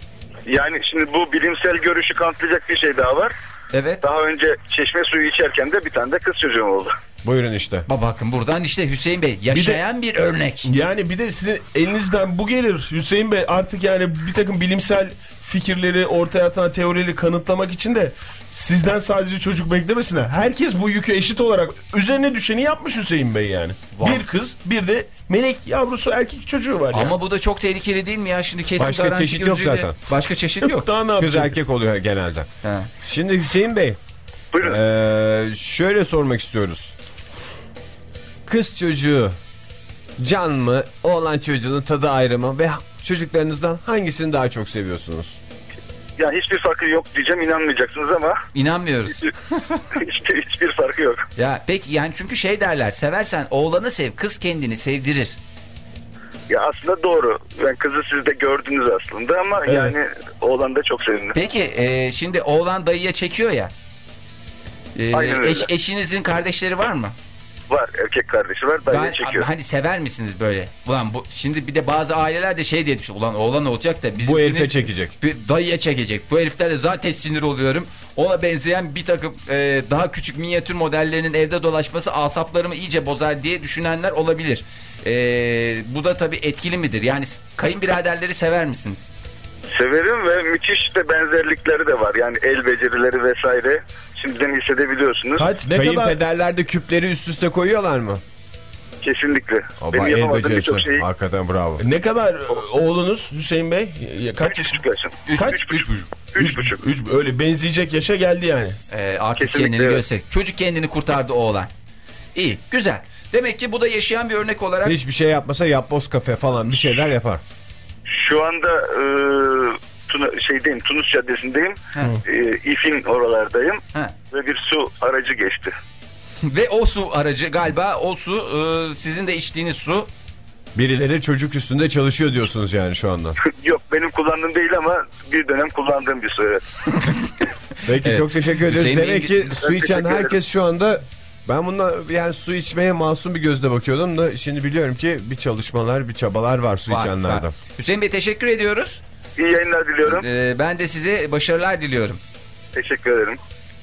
Yani şimdi bu bilimsel görüşü kanıtlayacak bir şey daha var. Evet. Daha önce çeşme suyu içerken de bir tane de kız çocuğum oldu. Buyurun işte. Ba- Bakın buradan işte Hüseyin Bey yaşayan bir, örnek. Yani bir de sizin elinizden bu gelir Hüseyin Bey, artık yani bir takım bilimsel fikirleri ortaya atan teorileri kanıtlamak için de sizden sadece çocuk beklemesinler. Herkes bu yükü eşit olarak üzerine düşeni yapmış Hüseyin Bey yani. Var. Bir kız, bir de melek yavrusu erkek çocuğu var yani. Ama bu da çok tehlikeli değil mi ya? Şimdi kesin Başka garanti çeşit yok gözüyle- zaten. Başka çeşit yok. Daha ne Kız yapacak? erkek oluyor genelde. Ha. Şimdi Hüseyin Bey, Buyurun. ee, şöyle sormak istiyoruz. Kız çocuğu can mı, oğlan çocuğunun tadı ayrı mı ve çocuklarınızdan hangisini daha çok seviyorsunuz? Yani hiçbir farkı yok diyeceğim, inanmayacaksınız ama İnanmıyoruz. hiçbir, hiçbir farkı yok. Ya peki yani çünkü şey derler, seversen oğlanı sev, kız kendini sevdirir. Ya aslında doğru. Yani kızı siz de gördünüz aslında ama Evet. yani oğlan da çok sevindi. Peki e, şimdi oğlan dayıya çekiyor ya. E, Aynen öyle. eş- eşinizin kardeşleri var mı? Var, erkek kardeşi var, dayıya Ben, çekiyor. hani sever misiniz böyle? Ulan bu şimdi bir de bazı aileler de şey diye düşünüyor. Ulan oğlan olacak da bizim Bu herife çekecek. bir dayıya çekecek. Bu heriflerle zaten sinir oluyorum. Ona benzeyen bir takım e, daha küçük minyatür modellerinin evde dolaşması asaplarımı iyice bozar diye düşünenler olabilir. E, bu da tabii etkili midir? Yani kayınbiraderleri sever misiniz? Severim ve müthiş de benzerlikleri de var. Yani el becerileri vesaire şimdiden hissedebiliyorsunuz. Kaç, ne kadar? Kayınpederler de küpleri üst üste koyuyorlar mı? Kesinlikle. Ama Benim el yapamadığım becerisi. birçok şeyi Hakikaten bravo. Ne kadar oğlunuz Hüseyin Bey? Ya, Kaç üç yaşında? buçuk yaşım. Üç, Kaç? üç, üç buçuk. Üç buçuk. Üç, öyle benzeyecek yaşa geldi yani. E, artık Kesinlikle kendini evet. göster. Çocuk kendini kurtardı oğlan. İyi, güzel. Demek ki bu da yaşayan bir örnek olarak. Hiçbir şey yapmasa yapboz kafe falan bir şeyler yapar. Şu anda e, Tuna, şeydeyim, Tunus Caddesi'ndeyim. E, İF'in oralardayım. Ha. Ve bir su aracı geçti. Ve o su aracı galiba o su e, sizin de içtiğiniz su. Birileri çocuk üstünde çalışıyor diyorsunuz yani şu anda. Yok, benim kullandığım değil ama bir dönem kullandığım bir su. Evet. Peki Evet. çok teşekkür ederiz. Hüseyin Demek Bey- ki su içen teşekkür herkes şu anda, ben bundan yani su içmeye masum bir gözle bakıyordum da şimdi biliyorum ki bir çalışmalar, bir çabalar var su Var, içenlerde. var. Hüseyin Bey teşekkür ediyoruz. İyi yayınlar diliyorum. E, ben de size başarılar diliyorum. Teşekkür ederim.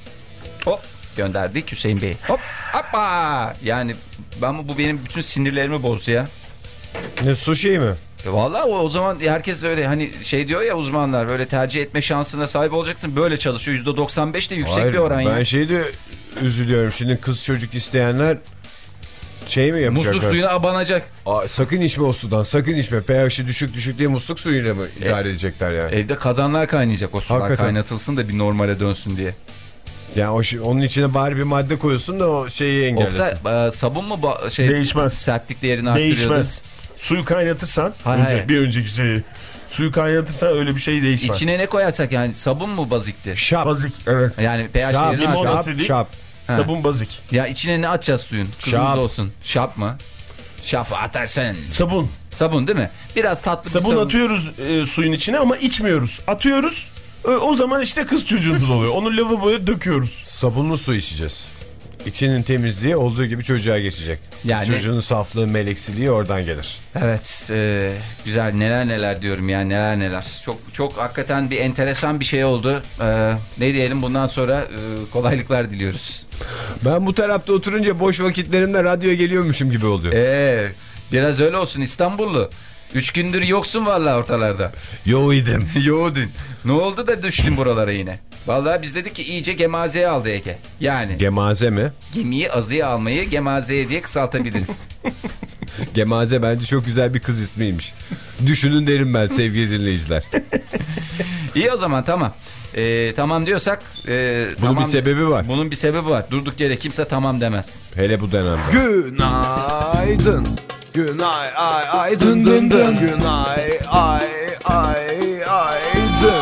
Hop gönderdik Hüseyin Bey. Hop hoppa. Yani ben bu benim bütün sinirlerimi bozdu ya. Ne su şeyi mi? E vallahi o, o zaman herkes de öyle hani şey diyor ya uzmanlar, böyle tercih etme şansına sahip olacaksın, böyle çalışıyor. yüzde doksan beş de yüksek Hayır, bir oran ben ya. şey de üzülüyorum şimdi, kız çocuk isteyenler Şey mi yapacaklar? Musluk suyuna abanacak. Aa, sakın içme o sudan, sakın içme. pH'i düşük düşük diye musluk suyuyla mı idare edecekler yani? Evde kazanlar kaynayacak, o sular Hakikaten. kaynatılsın da bir normale dönsün diye. Yani o şey, onun içine bari bir madde koyuyorsun da o şeyi engellesin. Oktay, e, sabun mu ba- şey Değişmez. sertlik değerini arttırıyordu? Değişmez. Suyu kaynatırsan Hayır, önce, hayır. bir önceki şeyi. Suyu kaynatırsan öyle bir şey değişmez. İçine ne koyarsak yani, sabun mu bazikti? Şap. Bazik, evet. Yani pH Şap, değerini limon arttır- asidi. şap. Sabun bazik. Ya içine ne atacağız suyun? Kızımız Şap. olsun. Şap mı? Şap atarsın. Sabun. Sabun değil mi? Biraz tatlı Sabun, bir sabun. atıyoruz e, suyun içine ama içmiyoruz. Atıyoruz. E, o zaman işte kız çocuğumuz oluyor. Onu lavaboya döküyoruz. Sabunlu su içeceğiz. İçinin temizliği olduğu gibi çocuğa geçecek. Yani- Çocuğun saflığı, meleksiliği oradan gelir. Evet, e, güzel, neler neler diyorum ya, neler neler. Çok çok hakikaten bir enteresan bir şey oldu. E, ne diyelim, bundan sonra e, kolaylıklar diliyoruz. Ben bu tarafta oturunca boş vakitlerimde radyoya geliyormuşum gibi oluyor. E, biraz öyle olsun İstanbullu. Üç gündür yoksun vallahi ortalarda. Yo idim. Yoğdun. Ne oldu da düştün buralara yine? Vallahi biz dedik ki iyice gemazeye aldı Ege. Yani Gemaze mi? gemiyi azıya almayı gemazeye diye kısaltabiliriz. Gemaze bence çok güzel bir kız ismiymiş. Düşünün derim ben sevgili dinleyiciler. İyi o zaman, tamam. Ee, tamam diyorsak... E, Bunun tamam, bir sebebi var. Bunun bir sebebi var. Durduk yere kimse tamam demez. Hele bu dönemde. Günaydın. Günay ay ay dın dın dın. Günay ay ay ay dın.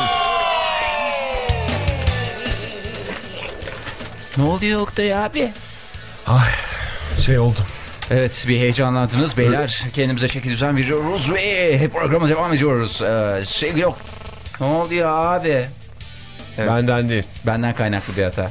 Ne oluyor Oktay abi? Şey oldu. Evet, bir heyecanlandınız beyler. Kendimize şekil düzen veriyoruz ve programa devam ediyoruz. Ee, sevgili yok. Ne oluyor abi? Evet. Benden değil. Benden kaynaklı bir hata.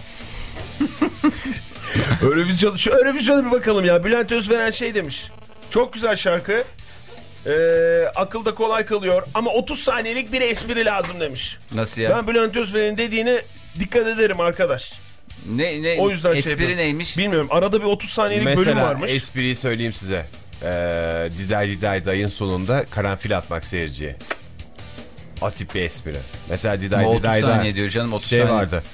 Eurovision, şu Eurovision'a bir bakalım ya. Bülent Özveren şey demiş. Çok güzel şarkı. Ee, akılda kolay kalıyor ama otuz saniyelik bir espri lazım demiş. Nasıl ya? Ben Bülent Özveren'in dediğine dikkat ederim arkadaş. Ne, ne, O yüzden espri şey neymiş? Bilmiyorum. Arada bir otuz saniyelik bölüm Mesela varmış. espriyi söyleyeyim size. Ee, Diday Diday Day'ın sonunda karanfil atmak seyirciye. O tip bir espri. Mesela Diday otuz Diday saniye Day diyor canım, otuz şey saniye. vardı.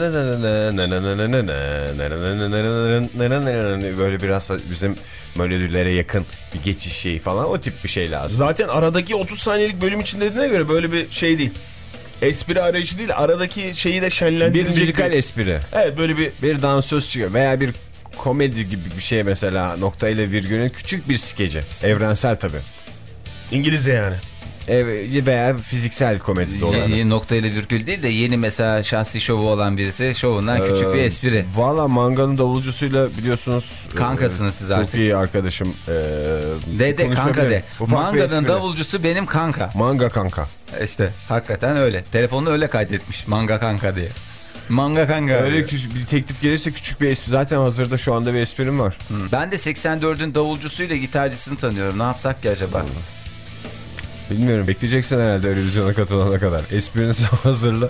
Böyle biraz bizim melodilere yakın bir geçiş şeyi falan, o tip bir şey lazım. Zaten aradaki otuz saniyelik bölüm için dediğine göre böyle bir şey değil. Espri arayışı değil, aradaki şeyi de Bir şenlendirecek. müzikal espri. Evet, böyle bir Bir dansöz çıkıyor veya bir komedi gibi bir şey, mesela nokta ile virgülün küçük bir skeci. Evrensel tabii. İngilizce yani. Ev, veya fiziksel komedi de olabilir. Yeni noktayla virgül değil de yeni mesela şahsi şovu olan birisi şovundan küçük bir espri. Valla Manga'nın davulcusuyla biliyorsunuz. Kankasınız e, siz çok artık. Çok iyi arkadaşım. E, De de kanka de. Ufak bir Manga'nın espri. davulcusu benim kanka. Manga kanka. İşte hakikaten öyle. Telefonunu öyle kaydetmiş. Manga kanka diye. Manga kanka. Öyle küçük, bir teklif gelirse küçük bir espri. Zaten hazırda şu anda bir esprim var. Hı. Ben de seksen dördün davulcusuyla gitarcısını tanıyorum. Ne yapsak ki acaba? Bilmiyorum, bekleyeceksin herhalde Eurovision'a katılana kadar. Esprinizi hazırla.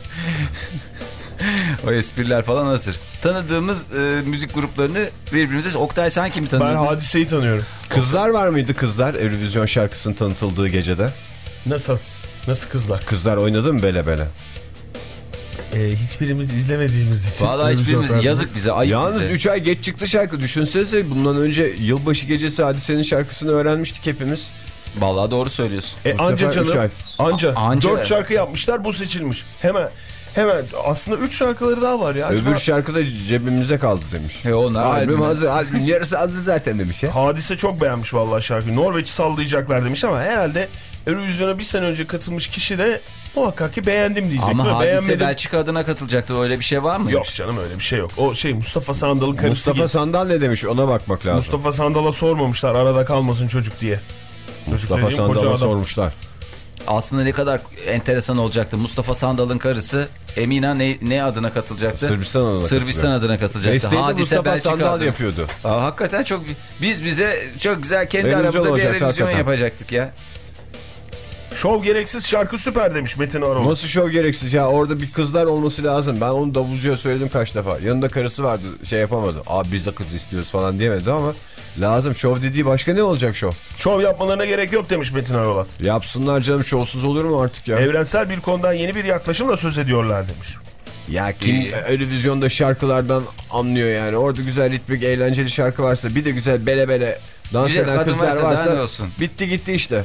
O espriler falan hazır. Tanıdığımız e, müzik gruplarını birbirimize... Oktay, sen kimi tanıyorsun? Ben Hadise'yi tanıyorum. Kızlar var mıydı, kızlar Eurovision şarkısının tanıtıldığı gecede? Nasıl? Nasıl kızlar? Kızlar oynadı mı bele bele? Ee, hiçbirimiz izlemediğimiz için. Vallahi hiçbirimiz, yazık bize, ayıp Yalnız bize. üç ay geç çıktı şarkı. Düşünsenize, bundan önce yılbaşı gecesi Hadise'nin şarkısını öğrenmiştik hepimiz. Vallahi doğru söylüyorsun. E, Bu anca sefer üç canım. ay. Anca. A- anca. Dört şarkı yapmışlar, bu seçilmiş. Hemen. Hemen. Aslında üç şarkıları daha var ya. Öbür şarkı da cebimizde kaldı demiş. E onlar Albüm albüm. hazır. Albüm yarısı hazır zaten demiş ya. Hadise çok beğenmiş vallahi şarkıyı. Norveç'i sallayacaklar demiş ama herhalde Eurovision'a bir sene önce katılmış kişi de muhakkak ki beğendim diyecek. Ama Hadise Beğenmedim. Belçika adına katılacaktı. Öyle bir şey var mı? Yok canım, öyle bir şey yok. O şey Mustafa Sandal'ın karısı Mustafa gibi. Sandal ne demiş, ona bakmak lazım. Mustafa Sandal'a sormamışlar arada kalmasın çocuk diye. Çocuk Mustafa dediğim koca Sandal'a adam. sormuşlar. Aslında ne kadar enteresan olacaktı. Mustafa Sandal'ın karısı Emina ne, ne adına katılacaktı? Sırbistan adına Sırbistan adına katılacaktı. Mesleği de Hadise Mustafa Belçika Sandal adına. yapıyordu. Aa, hakikaten çok, biz bize çok güzel kendi Revizyon aramızda bir olacak, revizyon hakikaten. yapacaktık ya. Şov gereksiz, şarkı süper demiş Metin Aroğlu. Nasıl şov gereksiz ya, orada bir kızlar olması lazım. Ben onu davulcuya söyledim kaç defa. Yanında karısı vardı, şey yapamadı. Abi biz de kız istiyoruz falan diyemedi ama lazım. Şov dediği başka ne olacak şov? Şov yapmalarına gerek yok demiş Metin Aroğlu. Yapsınlar canım, şovsuz olur mu artık ya? Evrensel bir konudan yeni bir yaklaşımla söz ediyorlar demiş. Ya kim İyi. Eurovision'da şarkılardan anlıyor yani. Orada güzel ritmik eğlenceli şarkı varsa bir de güzel bele bele dans Güzel, eden kadın kızlar varsa daha ne varsa olsun? bitti gitti işte.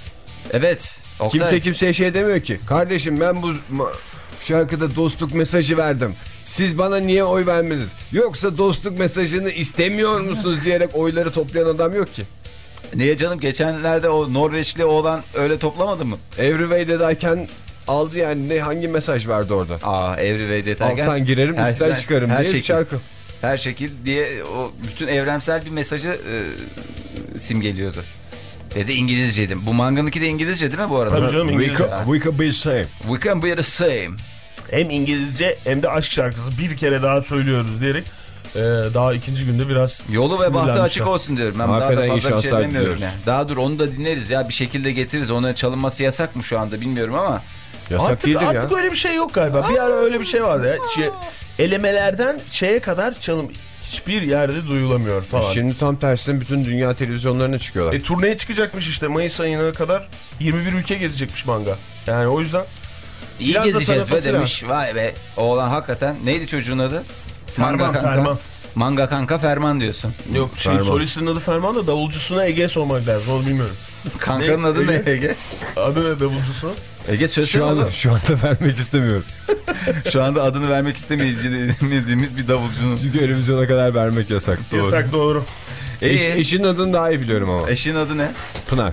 Evet. Oktay. Kimse kimseye şey demiyor ki. Kardeşim ben bu şarkıda dostluk mesajı verdim. Siz bana niye oy vermediniz? Yoksa dostluk mesajını istemiyor musunuz diyerek oyları toplayan adam yok ki. Niye canım? Geçenlerde o Norveçli oğlan öyle toplamadı mı? Everyway'deyken aldı yani, ne hangi mesaj verdi orada? Aa, Everyway'de derken. Alttan girerim her- üstten her- çıkarım her diye bir şekil. şarkı. Her şekil diye o bütün evrensel bir mesajı e, simgeliyordu. Ve de İngilizceydi. Bu Manga'nınki de İngilizce değil mi bu arada? Tabii canım, We İngilizce. can, we can be same. We can be the same. Hem İngilizce hem de aşk şarkısı bir kere daha söylüyoruz diyerek e, daha ikinci günde biraz Yolu ve bahtı sinirlenmişler. açık olsun diyorum. Ben daha Hakikaten da iyi fazla bir şey şanslar demiyorum diliyoruz. yani. Daha dur, onu da dinleriz ya, bir şekilde getiririz. Ona çalınması yasak mı şu anda bilmiyorum ama. Yasak Artık, değildir artık ya. öyle bir şey yok galiba. Bir ara öyle bir şey vardı ya. Şey, elemelerden şeye kadar çalım hiçbir yerde duyulamıyor falan. Şimdi tam tersine bütün dünya televizyonlarına çıkıyorlar. E, turneye çıkacakmış işte Mayıs ayına kadar yirmi bir ülke gezecekmiş Manga. Yani o yüzden İyi biraz da gezeceğiz be tanıtması demiş. Vay be. Oğlan hakikaten. Neydi çocuğun adı? Manga Ferman, kanka. Ferman. Manga kanka Ferman diyorsun. yok şey Ferman. solistinin adı Ferman da davulcusuna Ege sormak lazım, onu bilmiyorum. Kankanın Ne? adı ne Ege? Adı ne davulcusu? Ege söylesene Şu oğlum. anda, şu anda vermek istemiyorum. Şu anda adını vermek istemediğimiz bir davulcunun. Çünkü televizyona kadar vermek yasak. Doğru. Yasak, doğru. Eş, İyi. eşinin adını daha iyi biliyorum ama. Eşin adı ne? Pınar.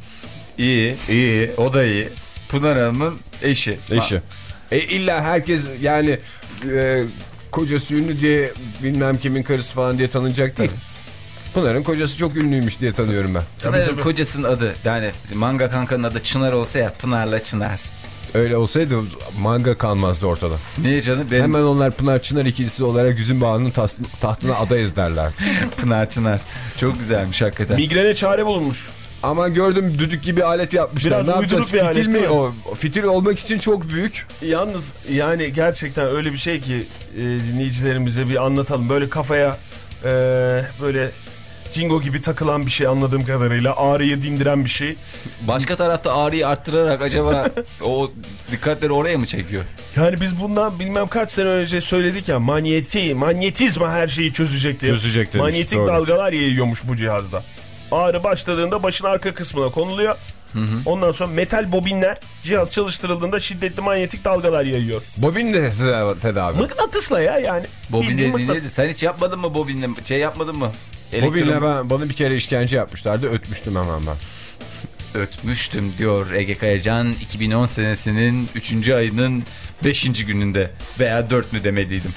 İyi, iyi. O da iyi. Pınar Hanım'ın eşi. Eşi. E illa herkes yani e, kocası ünlü diye bilmem kimin karısı falan diye tanınacak değil. Pınar'ın kocası çok ünlüymüş diye tanıyorum ben. Pınar'ın tabii. kocasının adı, yani Manga kankanın adı Çınar olsa ya, Pınar'la Çınar. Öyle olsaydı Manga kalmazdı ortada. Niye canım? Benim Hemen onlar Pınar Çınar ikilisi olarak Güzin Bağı'nın tas- tahtına adayız derler. Pınar Çınar. Çok güzelmiş hakikaten. Migrene çare bulunmuş. Ama gördüm düdük gibi alet yapmışlar. Biraz ne yapacağız? uyduruk bir Fitil alet, mi? değil mi? O, fitil olmak için çok büyük. Yalnız yani gerçekten öyle bir şey ki e, dinleyicilerimize bir anlatalım. Böyle kafaya e, böyle Jingo gibi takılan bir şey, anladığım kadarıyla ağrıyı dindiren bir şey. Başka tarafta ağrıyı arttırarak acaba o dikkatleri oraya mı çekiyor? Yani biz bundan bilmem kaç sene önce söyledik ya, manyeti, manyetizma her şeyi çözecek diye. Çözecek demiş, Manyetik doğru. dalgalar yayıyormuş bu cihazda. Ağrı başladığında başın arka kısmına konuluyor. Hı hı. Ondan sonra metal bobinler cihaz çalıştırıldığında şiddetli manyetik dalgalar yayıyor. Bobin de tedavi. Mıknatısla ya yani. Bobinle Bildiğin mıknat- dinleyici. Sen hiç yapmadın mı bobinle? Şey yapmadın mı? Elektron- Bobinle ben, bana bir kere işkence yapmışlardı, ötmüştüm hemen ben. Ötmüştüm diyor Ege Kayacan iki bin on senesinin üçüncü ayının beşinci gününde veya dört mü demeliydim.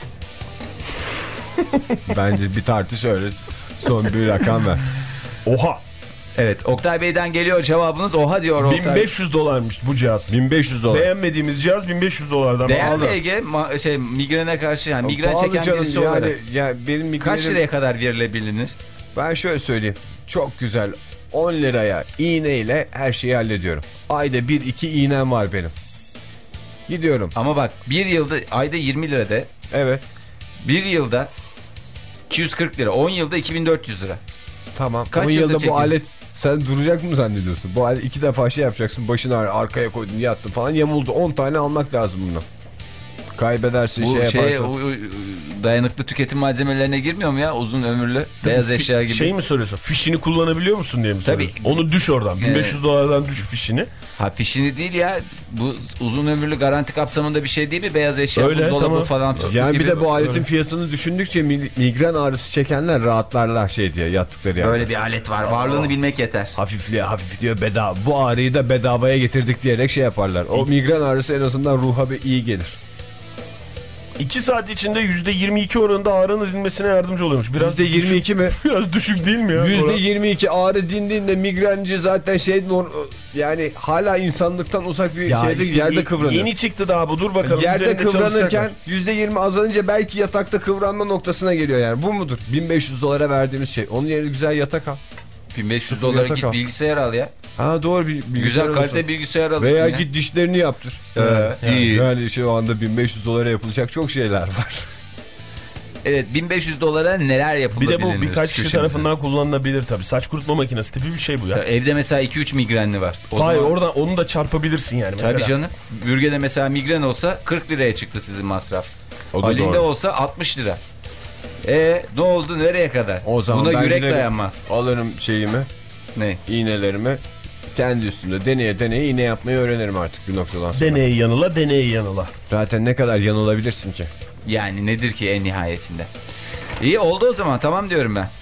Bence bir tartış öyle son bir rakam ver. Oha. Evet, Oktay Bey'den geliyor cevabınız. Oha diyor Oktay. bin beş yüz dolarmış bu cihaz. bin beş yüz dolar. Beğenmediğimiz cihaz bin beş yüz dolardan Değer mi pahalı. Ege? Ma- şey, migrene karşı, yani migren Pahalı çeken canım, birisi yani, olarak. yani benim migrenim... Kaç liraya kadar verilebilir? Ben şöyle söyleyeyim. Çok güzel on liraya iğneyle her şeyi hallediyorum. Ayda bir iki iğnem var benim. Gidiyorum. Ama bak, bir yılda ayda yirmi lira de, Evet. bir yılda iki yüz kırk lira, on yılda iki bin dört yüz lira. Tamam. Kaç on yılda yılda çekin? bu alet sen duracak mı zannediyorsun? Bu alet iki defa şey yapacaksın. Başını ar- arkaya koydun, yattın falan, yamuldu. on tane almak lazım bunu. Kaybedersin, Bu şey şey, yaparsın. o- o- dayanıklı tüketim malzemelerine girmiyor mu ya? Uzun ömürlü beyaz eşya gibi. Şey mi soruyorsun? Fişini kullanabiliyor musun diye mi Tabii. soruyorsun? Onu düş oradan. bin beş yüz dolardan düş fişini. Ha, fişini değil ya. Bu uzun ömürlü garanti kapsamında bir şey değil mi? Beyaz eşya, Öyle, buzdolabı tamam. falan fıstık Yani gibi. bir de bu aletin Öyle. fiyatını düşündükçe mi- migren ağrısı çekenler rahatlarlar şey diye, yattıkları yerde. Böyle bir alet var. Varlığını bilmek yeter. Hafifliğe hafif diyor, bedava. Bu ağrıyı da bedavaya getirdik diyerek şey yaparlar. O migren ağrısı en azından ruha bir iyi gelir. iki saat içinde yüzde yirmi iki oranında ağrının dinmesine yardımcı oluyormuş. Biraz yüzde yirmi iki mi? düşük, biraz düşük değil mi ya? yüzde Oran? yirmi iki ağrı dindiğinde migrenci zaten şey, yani hala insanlıktan uzak bir Ya şeyde, işte yerde ye- kıvranıyor. Yeni çıktı daha bu, dur bakalım. Yerde Üzerinde kıvranırken çalışacaklar. yüzde yirmi azalınca belki yatakta kıvranma noktasına geliyor yani. Bu mudur? bin beş yüz dolara verdiğimiz şey. Onun yerine güzel yatak al. bin beş yüz Sıfır dolara yatak git al. bilgisayar al ya. Ha doğru, bir bilgisayar Güzel alırsın. kalite bilgisayar alırsın Veya ya. git dişlerini yaptır. Ee, iyi. Yani şu anda bin beş yüz dolara yapılacak çok şeyler var. Evet, bin beş yüz dolara neler Bir yapılabilir? de bu birkaç kişi köşemize? tarafından kullanılabilir tabii. Saç kurutma makinesi tipi bir şey bu ya. Evde mesela iki üç migrenli var. O Hayır, zaman- oradan onu da çarpabilirsin yani mesela. Tabii canım. Bürgede mesela migren olsa kırk liraya çıktı sizin masraf. O da Halinde doğru. olsa altmış lira. E ne oldu, nereye kadar? O zaman Buna ben yürek giderim, dayanmaz. alırım şeyimi, Ne? iğnelerimi, kendi üstümde deneye deneye iğne yapmayı öğrenirim artık bir noktadan sonra. Deney yanıla, deney yanıla. Zaten ne kadar yanılabilirsin ki? Yani nedir ki en nihayetinde? İyi oldu o zaman, tamam diyorum ben.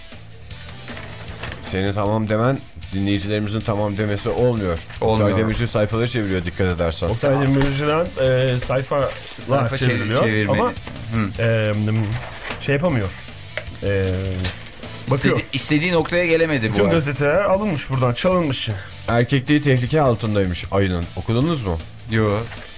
Senin tamam demen dinleyicilerimizin tamam demesi olmuyor. Olmuyor. Oktay Demirci sayfaları çeviriyor dikkat edersen. Oktay Demirci'den e, sayfa, Sayfa çevriliyor çevirmeli. ama e, şey yapamıyor. E, bakıyor. İstedi, istediği noktaya gelemedi bu Tüm arada. gazeteler alınmış buradan, çalınmış. Erkekliği tehlike altındaymış ayının. Okudunuz mu? Yo.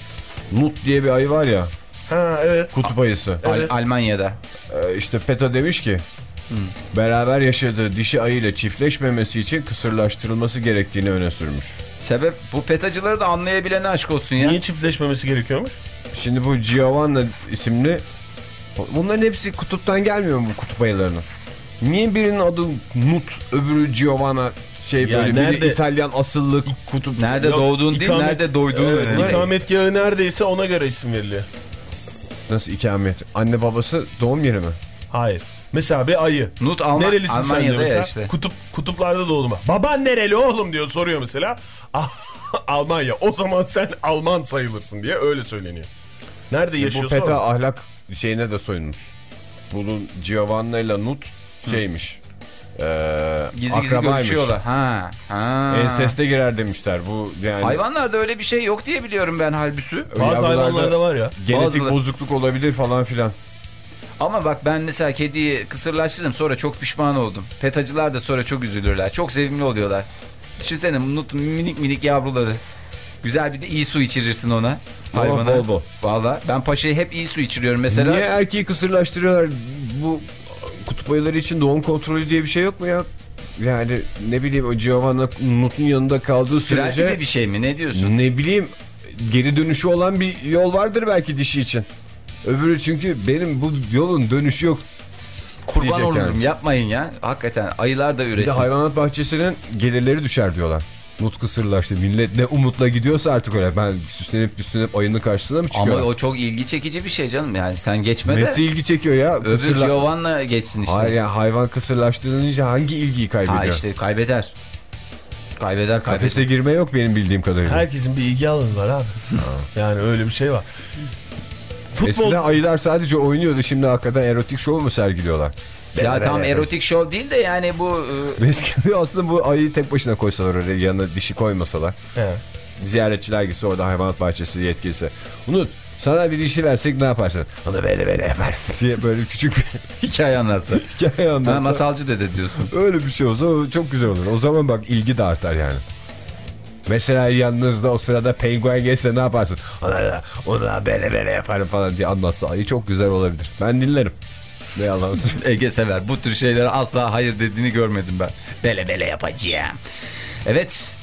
Nut diye bir ayı var ya. Ha evet. Kutup ayısı. Evet. Al Almanya'da. Ee, işte PETA demiş ki beraber yaşadığı dişi ayıyla çiftleşmemesi için kısırlaştırılması gerektiğini öne sürmüş. Sebep bu petacıları da anlayabilene aşk olsun ya. Niye çiftleşmemesi gerekiyormuş? Şimdi bu Giovanna isimli, bunların hepsi kutuptan gelmiyor mu bu kutup ayılarının? Niye birinin adı Nut, öbürü Giovanna, şey Ya böyle nerede- biri İtalyan asıllı kutup. Nerede Yok, doğduğun değil, ikamet- nerede doyduğun Evet, önemli. ikametgahı neredeyse ona göre isim veriliyor. Nasıl ikamet? Anne babası doğum yeri mi? Hayır. Mesela bir ayı. Nut Alman, Nerelisin sen diyor Almanya'da mesela. ya işte. Kutup, kutuplarda doğdum. Baban nereli oğlum diyor, soruyor mesela. Almanya. O zaman sen Alman sayılırsın diye öyle söyleniyor. Nerede Bu yaşıyorsa PETA orada. ahlak şeyine de soyunmuş. Bunun Giovanna ile Nut şeymiş. Ee, Gizli gizli akrabaymış. görüşüyorlar. Ha. ha. Enseste girer demişler. Bu yani Hayvanlarda öyle bir şey yok diye biliyorum ben halbüsü. Bazı yavrularda hayvanlarda var ya. genetik Bazıları- bozukluk olabilir falan filan. Ama bak ben mesela kediyi kısırlaştırdım, sonra çok pişman oldum. Petacılar da sonra çok üzülürler. Çok sevimli oluyorlar. Düşünsene Nut'un minik minik yavruları. Güzel bir de iyi su içirirsin ona. Hayvana. Bol bol. Valla ben paşayı hep iyi su içiriyorum mesela. Niye erkeği kısırlaştırıyorlar? Bu kutup ayıları için doğum kontrolü diye bir şey yok mu ya? Yani ne bileyim o Giovanna Nut'un yanında kaldığı Sürel sürece gibi bir şey mi? Ne diyorsun? ne bileyim geri dönüşü olan bir yol vardır belki dişi için. Öbürü çünkü benim bu yolun dönüşü yok. Kurban diyecek olurum yani. yapmayın ya. Hakikaten ayılar da Bir de üresin. hayvanat bahçesinin gelirleri düşer diyorlar. Nut kısırlaştı. Millet ne umutla gidiyorsa artık öyle. Ben süslenip süslenip ayının karşısına mı Ama çıkıyorum? o çok ilgi çekici bir şey canım. Yani sen geçme de Nesi ilgi çekiyor ya? öbür Kısırla- Giovanna geçsin işte. Hayır ya, hayvan kısırlaştırılınca hangi ilgiyi kaybediyor? Ha işte kaybeder. Kaybeder kaybeder. Kafese girme yok benim bildiğim kadarıyla. Herkesin bir ilgi alanı var abi. Yani öyle bir şey var. Futbol Eskiden ayılar sadece oynuyordu, şimdi hakikaten erotik şov mu sergiliyorlar? Ya tam erotik şov değil de yani bu... e, Eskiden aslında bu ayıyı tek başına koysalar oraya, yanına dişi koymasalar. He. Ziyaretçiler gitse orada hayvanat bahçesi yetkilisi. Unut, sana bir dişi versek ne yaparsın? Onu böyle böyle yapar diye böyle küçük bir hikaye anlatsa. hikaye Ha, anlatsa. masalcı dede diyorsun. Öyle bir şey olsa o çok güzel olur. O zaman bak ilgi de artar yani. Mesela yanınızda o sırada penguen geçse ne yaparsın? Ona, ona böyle böyle yaparım falan diye anlatsa ayı çok güzel olabilir. Ben dinlerim. Ne yalan söyleyeyim. Ege sever. Bu tür şeylere asla hayır dediğini görmedim ben. Bele bele yapacağım. Evet.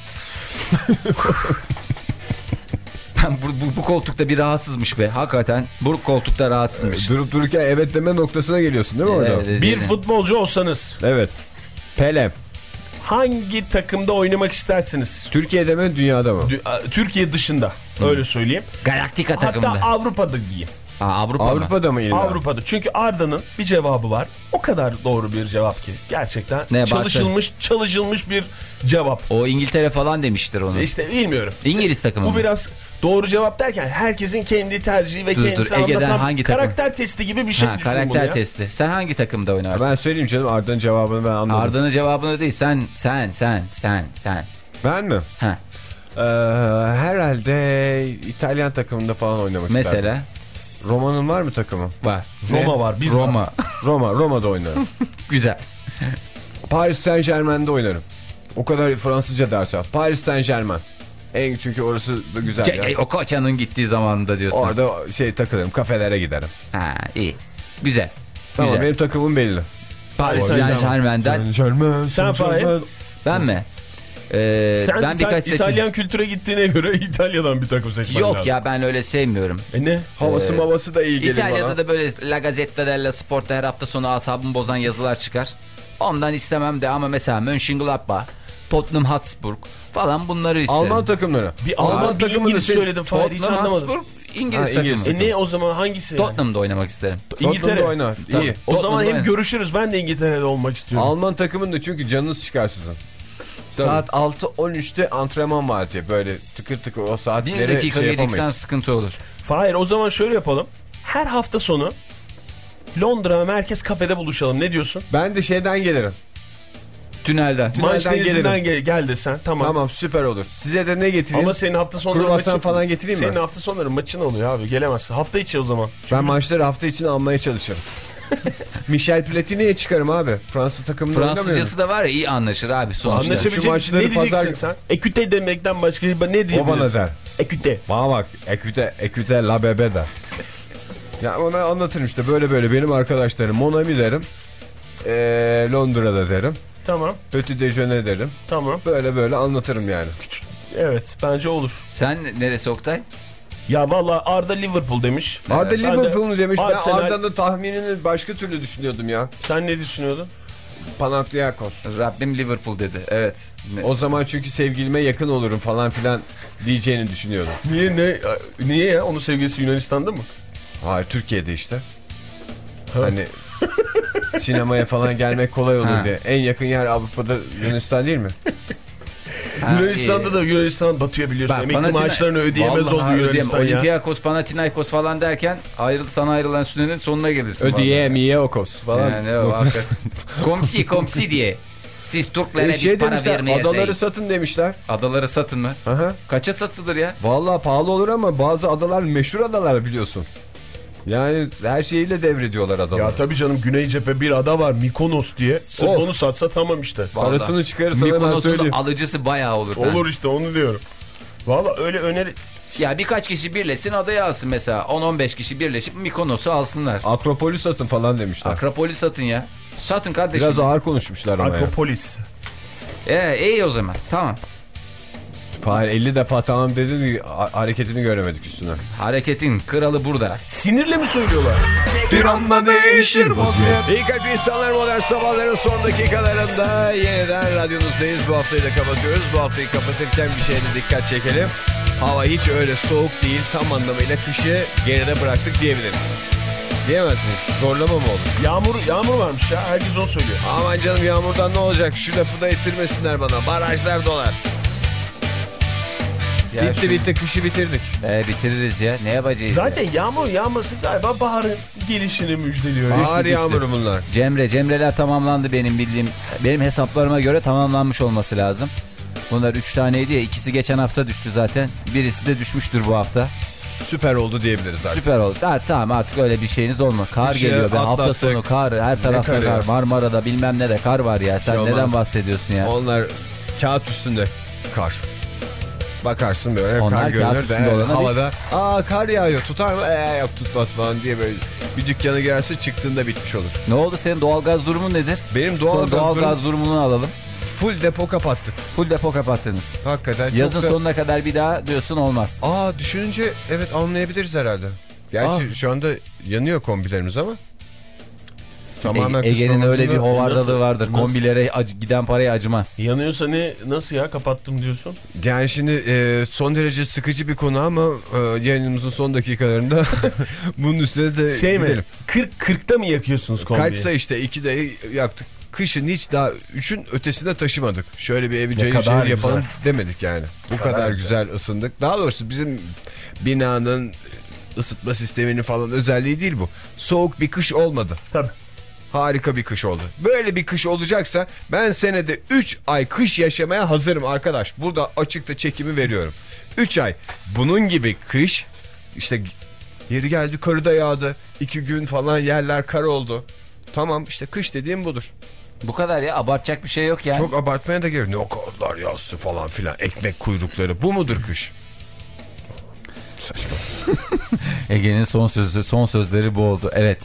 Ben bu, bu, bu koltukta bir rahatsızmış be. Hakikaten bu koltukta rahatsızmış. Durup dururken evet deme noktasına geliyorsun değil mi orada? Evet, evet, Bir evet. futbolcu olsanız Evet. Pele. hangi takımda oynamak istersiniz? Türkiye'de mi dünyada mı? Dü- Türkiye dışında öyle söyleyeyim. Galaktika takımında. Hatta Avrupa'da diyeyim. Ha, Avrupa mı? Avrupa'da mı illa? Avrupa'da. Çünkü Arda'nın bir cevabı var. O kadar doğru bir cevap ki. Gerçekten Ne, çalışılmış, çalışılmış bir cevap. O İngiltere falan demiştir onu. İşte bilmiyorum. İngiliz takımı Bu mı? biraz doğru cevap derken herkesin kendi tercihi ve Dur, dur, kendisini Ege'den anlatan hangi takım? karakter testi gibi bir şey Ha, düşün bunu karakter ya. testi. Sen hangi takımda oynardın? Ben söyleyeyim canım, Arda'nın cevabını ben anladım. Arda'nın cevabını değil. Sen, sen, sen, sen, sen. Ben mi? Ha. Ee, herhalde İtalyan takımında falan oynamak isterdim. Mesela Roma'nın var mı takımı? var. Roma var. Biz Roma. Roma, Roma'da oynarım. Güzel. Paris Saint Germain'de oynarım. O kadar Fransızca ders al. Paris Saint Germain. En çünkü orası da güzel C- ya. o Koçan'ın gittiği zamanında diyorsun. Orada şey takılırım, kafelere giderim. Ha, iyi. Güzel. Tamam, Güzel. benim takımım belli. Paris Saint-Germain. Saint-Germain'den Germain, Sen Fahir? ben mi? Ee, Sen ben İtal- birkaç seçim... İtalyan kültüre gittiğine göre İtalya'dan bir takım seçmen Yok lazım. ya, ben öyle sevmiyorum. E ne? Havası Ee, mavası da iyi gelir İtalya'da bana. da böyle La Gazzetta della Sport'ta her hafta sonu asabımı bozan yazılar çıkar. Ondan istemem de ama mesela Mönchengladbach, Tottenham Hotspur falan bunları isterim. Alman takımları. Bir Alman, bir takımını İngiliz sen- söyledim Fahir, hiç Tottenham anlamadım. Hotspur İngiliz Ha, takımı. İngiliz E ne o zaman hangisi yani? Tottenham'da oynamak isterim. İngiltere. Tottenham'da oynar. Tabii. İyi. O zaman Tottenham'da hem oynar. görüşürüz. Ben de İngiltere'de olmak istiyorum. Alman takımında çünkü canınız çıkar sizin. Saat altı on üçte antrenman var diye böyle tıkır tıkır o Bir saatleri dakika şey geciksen yapamayız. sıkıntı olur. Hayır, o zaman şöyle yapalım. Her hafta sonu Londra Merkez Kafede buluşalım. Ne diyorsun? Ben de şeyden gelirim. Tünelden. Manş Tünelden Denizi'nden gel, gel desen tamam. Tamam süper olur. Size de ne getireyim? Ama senin hafta sonları Kruvasan maçın- falan getireyim mi? Senin hafta sonları maçın oluyor abi, gelemezsin. Hafta içi o zaman. Çünkü Ben maçları hafta için almaya çalışırım. Michel Platini'ye çıkarım abi. Fransız takımında oynamıyorum. Fransızcası da var ya, iyi anlaşır abi sonuçta. anlaşabilecek Şu misin? Ne maçları diyeceksin pazar- sen? Eküte demekten başka ne diyebilirsin? O bana der. Eküte. Bana bak. Eküte, eküte la bebe der. Ya ona anlatırım işte böyle böyle benim arkadaşlarım. Monami derim. Ee, Londra'da derim. Tamam, Petit déjeuner derim. tamam. Böyle böyle anlatırım yani. Evet, bence olur. Sen neresi Oktay? Ya vallahi Arda Liverpool demiş. Arda Ben de- Liverpool mu demiş? Ben Arsenal- Arda'nın tahminini başka türlü düşünüyordum ya. Sen ne düşünüyordun? Panathinaikos. Rabbim Liverpool dedi. Evet. Ne? O zaman çünkü sevgilime yakın olurum falan filan diyeceğini düşünüyordum. Niye ne? Niye ya? Onun sevgilisi Yunanistan'da mı? Hayır, Türkiye'de işte. Hani sinemaya falan gelmek kolay olur Ha. diye. En yakın yer Avrupa'da Yunanistan değil mi? Ha, Yunanistan'da iyi. da Yunanistan batıyor biliyorsun. Bak, Emekli Panathina- maaşlarını ödeyemez Vallahi oldu ödeyemem. Yunanistan ya. Olympiakos, Panathinaikos falan derken ayrıl, sana ayrılan sürenin sonuna gelirsin. Ödeyemiyokos falan. Yani o hakikaten. Komsi komsi diye. Siz Türklere E, şey biz para demişler, vermeyeyiz. adaları satın demişler. Adaları satın mı? Aha. Kaça satılır ya? Vallahi pahalı olur ama bazı adalar meşhur adalar biliyorsun. Yani her şeyiyle devrediyorlar adaları. Ya tabii canım, Güney cephe bir ada var Mikonos diye. Sırf Of. onu satsa tamam işte. Vallahi. Parasını çıkarırsan hemen Mikonos'un söyleyeyim. da alıcısı bayağı olur. ben. Olur işte, onu diyorum. Valla öyle öneri... Ya birkaç kişi birleşsin adayı alsın mesela. on on beş kişi birleşip Mikonos'u alsınlar. Akropolü satın falan demişler. Akropolü satın ya. Satın kardeşim. Biraz ağır konuşmuşlar ama ya. Akropolis. Ee, iyi o zaman. Tamam. Fahir elli defa tamam dedi, hareketini göremedik üstüne. Hareketin kralı burada. Sinirle mi söylüyorlar? Bir anda değişir vaziyet. İyi kalp insanlar, modern sabahların son dakikalarında yeniden radyonuzdayız. Bu haftayı da kapatıyoruz. Bu haftayı kapatırken bir şeye de dikkat çekelim. Hava hiç öyle soğuk değil. Tam anlamıyla kışı geride bıraktık diyebiliriz. Diyemez miyiz? Zorlama mı olur? Yağmur yağmur varmış ya, herkes onu söylüyor. Aman canım, yağmurdan ne olacak? Şu lafı da ettirmesinler bana. Barajlar dolar. Ya bitti şu- bitti, kışı bitirdik. Ee, bitiririz ya. Ne yapacağız Zaten ya? yağmur yağması galiba baharın gelişini müjdeliyor. Ağır yağmuru bunlar. Cemre, Cemreler tamamlandı benim bildiğim. Benim hesaplarıma göre tamamlanmış olması lazım. Bunlar üç taneydi ya. İkisi geçen hafta düştü zaten. Birisi de düşmüştür bu hafta. Süper oldu diyebiliriz artık. Süper oldu. Ha, tamam artık öyle bir şeyiniz olma. Kar Bir şey geliyor. Ben hafta atlattık. sonu kar. Her tarafta karı kar. ya? Marmara'da bilmem ne de kar var ya. Sen Şey neden olmaz. bahsediyorsun ya? Onlar kağıt üstünde kar. Bakarsın böyle Onlar kar kağıt görünür üstünde de olana havada aa kar yağıyor, tutar mı? Eee yok, tutmaz falan diye böyle bir dükkana girerse çıktığında bitmiş olur. Ne oldu, senin doğalgaz durumun nedir? Benim doğal Son gaz doğalgaz durumunu alalım. full depo kapattık. Full depo kapattınız. Hakikaten Yazın çok da... sonuna kadar bir daha diyorsun olmaz. Aa, düşününce evet anlayabiliriz herhalde. Gerçi Aa. şu anda yanıyor kombilerimiz ama. Ege- Ege'nin öyle bir hovardalığı Nasıl- vardır. nasıl- Kombilere ac- giden paraya acımaz. Yanıyorsa ne, nasıl ya kapattım diyorsun? Yani şimdi e, son derece sıkıcı bir konu ama e, yayınımızın son dakikalarında bunun üstüne de Şey mi? gidelim. kırk kırkta mı yakıyorsunuz kombiyi? Kaçsa işte ikide yaktık. Kışın hiç daha üçün ötesine taşımadık. Şöyle bir evi cayır kadar cayır yapalım güzel. demedik yani. Bu kadar, kadar güzel. ısındık. Daha doğrusu bizim binanın ısıtma sisteminin falan özelliği değil bu. Soğuk bir kış olmadı. Tabii. Harika bir kış oldu. Böyle bir kış olacaksa ben senede üç ay kış yaşamaya hazırım arkadaş. Burada açıkta çekimi veriyorum. üç ay. Bunun gibi kış işte yeri geldi karı da yağdı. iki gün falan yerler kar oldu. Tamam işte kış dediğim budur. Bu kadar ya, abartacak bir şey yok yani. Çok abartmaya da gerek. Ne kadar yağsı falan filan, ekmek kuyrukları, bu mudur kış? Saçma. Ege'nin son sözü, son sözleri bu oldu. Evet.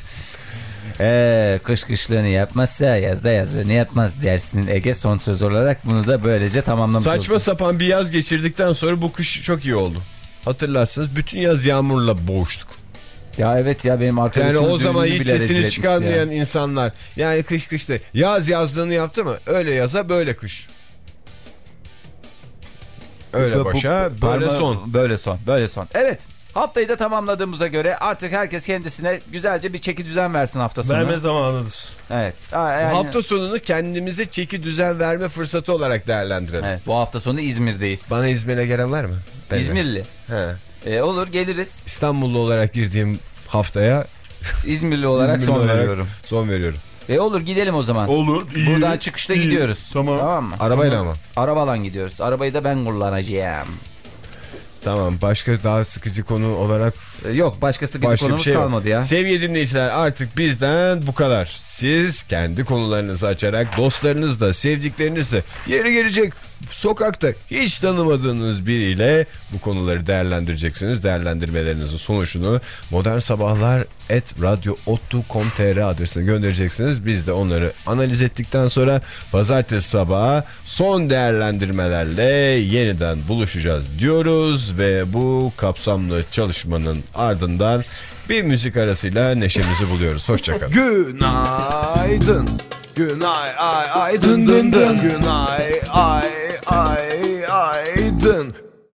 Ee, kış kışlığını yapmazsa yazda yazlığını yapmaz dersin Ege, son söz olarak bunu da böylece tamamlamış Saçma olsun. sapan bir yaz geçirdikten sonra bu kış çok iyi oldu. Hatırlarsınız bütün yaz yağmurla boğuştuk. Ya evet ya, benim arkadaşım Yani o zaman düğününü hiç bile rezil sesini etmişti çıkarmayan ya. insanlar. Yani kış kış de yaz yazlığını yaptı mı? Öyle yaza böyle kış. Öyle Bu- bu- başa böyle parma- son. Böyle son. Böyle son. Evet. Haftayı da tamamladığımıza göre artık herkes kendisine güzelce bir çeki düzen versin hafta sonu. Verme zamanıdır. Evet. Yani... Hafta sonunu kendimize çeki düzen verme fırsatı olarak değerlendirelim. Evet, bu hafta sonu İzmir'deyiz. Bana İzmir'e gelen var mı? Ben İzmirli. He. E, olur geliriz. İstanbullu olarak girdiğim haftaya İzmirli olarak İzmirli son olarak veriyorum. Son veriyorum. E olur gidelim o zaman. Olur. Iyi, Buradan çıkışta iyi. gidiyoruz. Tamam. Tamam mı? Arabayla ama. Arabalan gidiyoruz. Arabayı da ben kullanacağım. Tamam, başka daha sıkıcı konu olarak E, yok başka sıkıcı başka konumuz bir şey yok. kalmadı ya. Sevgili dinleyiciler, artık bizden bu kadar. Siz kendi konularınızı açarak dostlarınızla, sevdiklerinizle, yeri gelecek sokakta hiç tanımadığınız biriyle bu konuları değerlendireceksiniz. Değerlendirmelerinizin sonuçunu modern sabahlar at radyo ottu nokta com nokta tr adresine göndereceksiniz. Biz de onları analiz ettikten sonra pazartesi sabahı son değerlendirmelerle yeniden buluşacağız diyoruz ve bu kapsamlı çalışmanın ardından bir müzik arasıyla neşemizi buluyoruz. Hoşçakalın. Günaydın. Günay ay ay dın dın dın. Günay ay ay ay dın.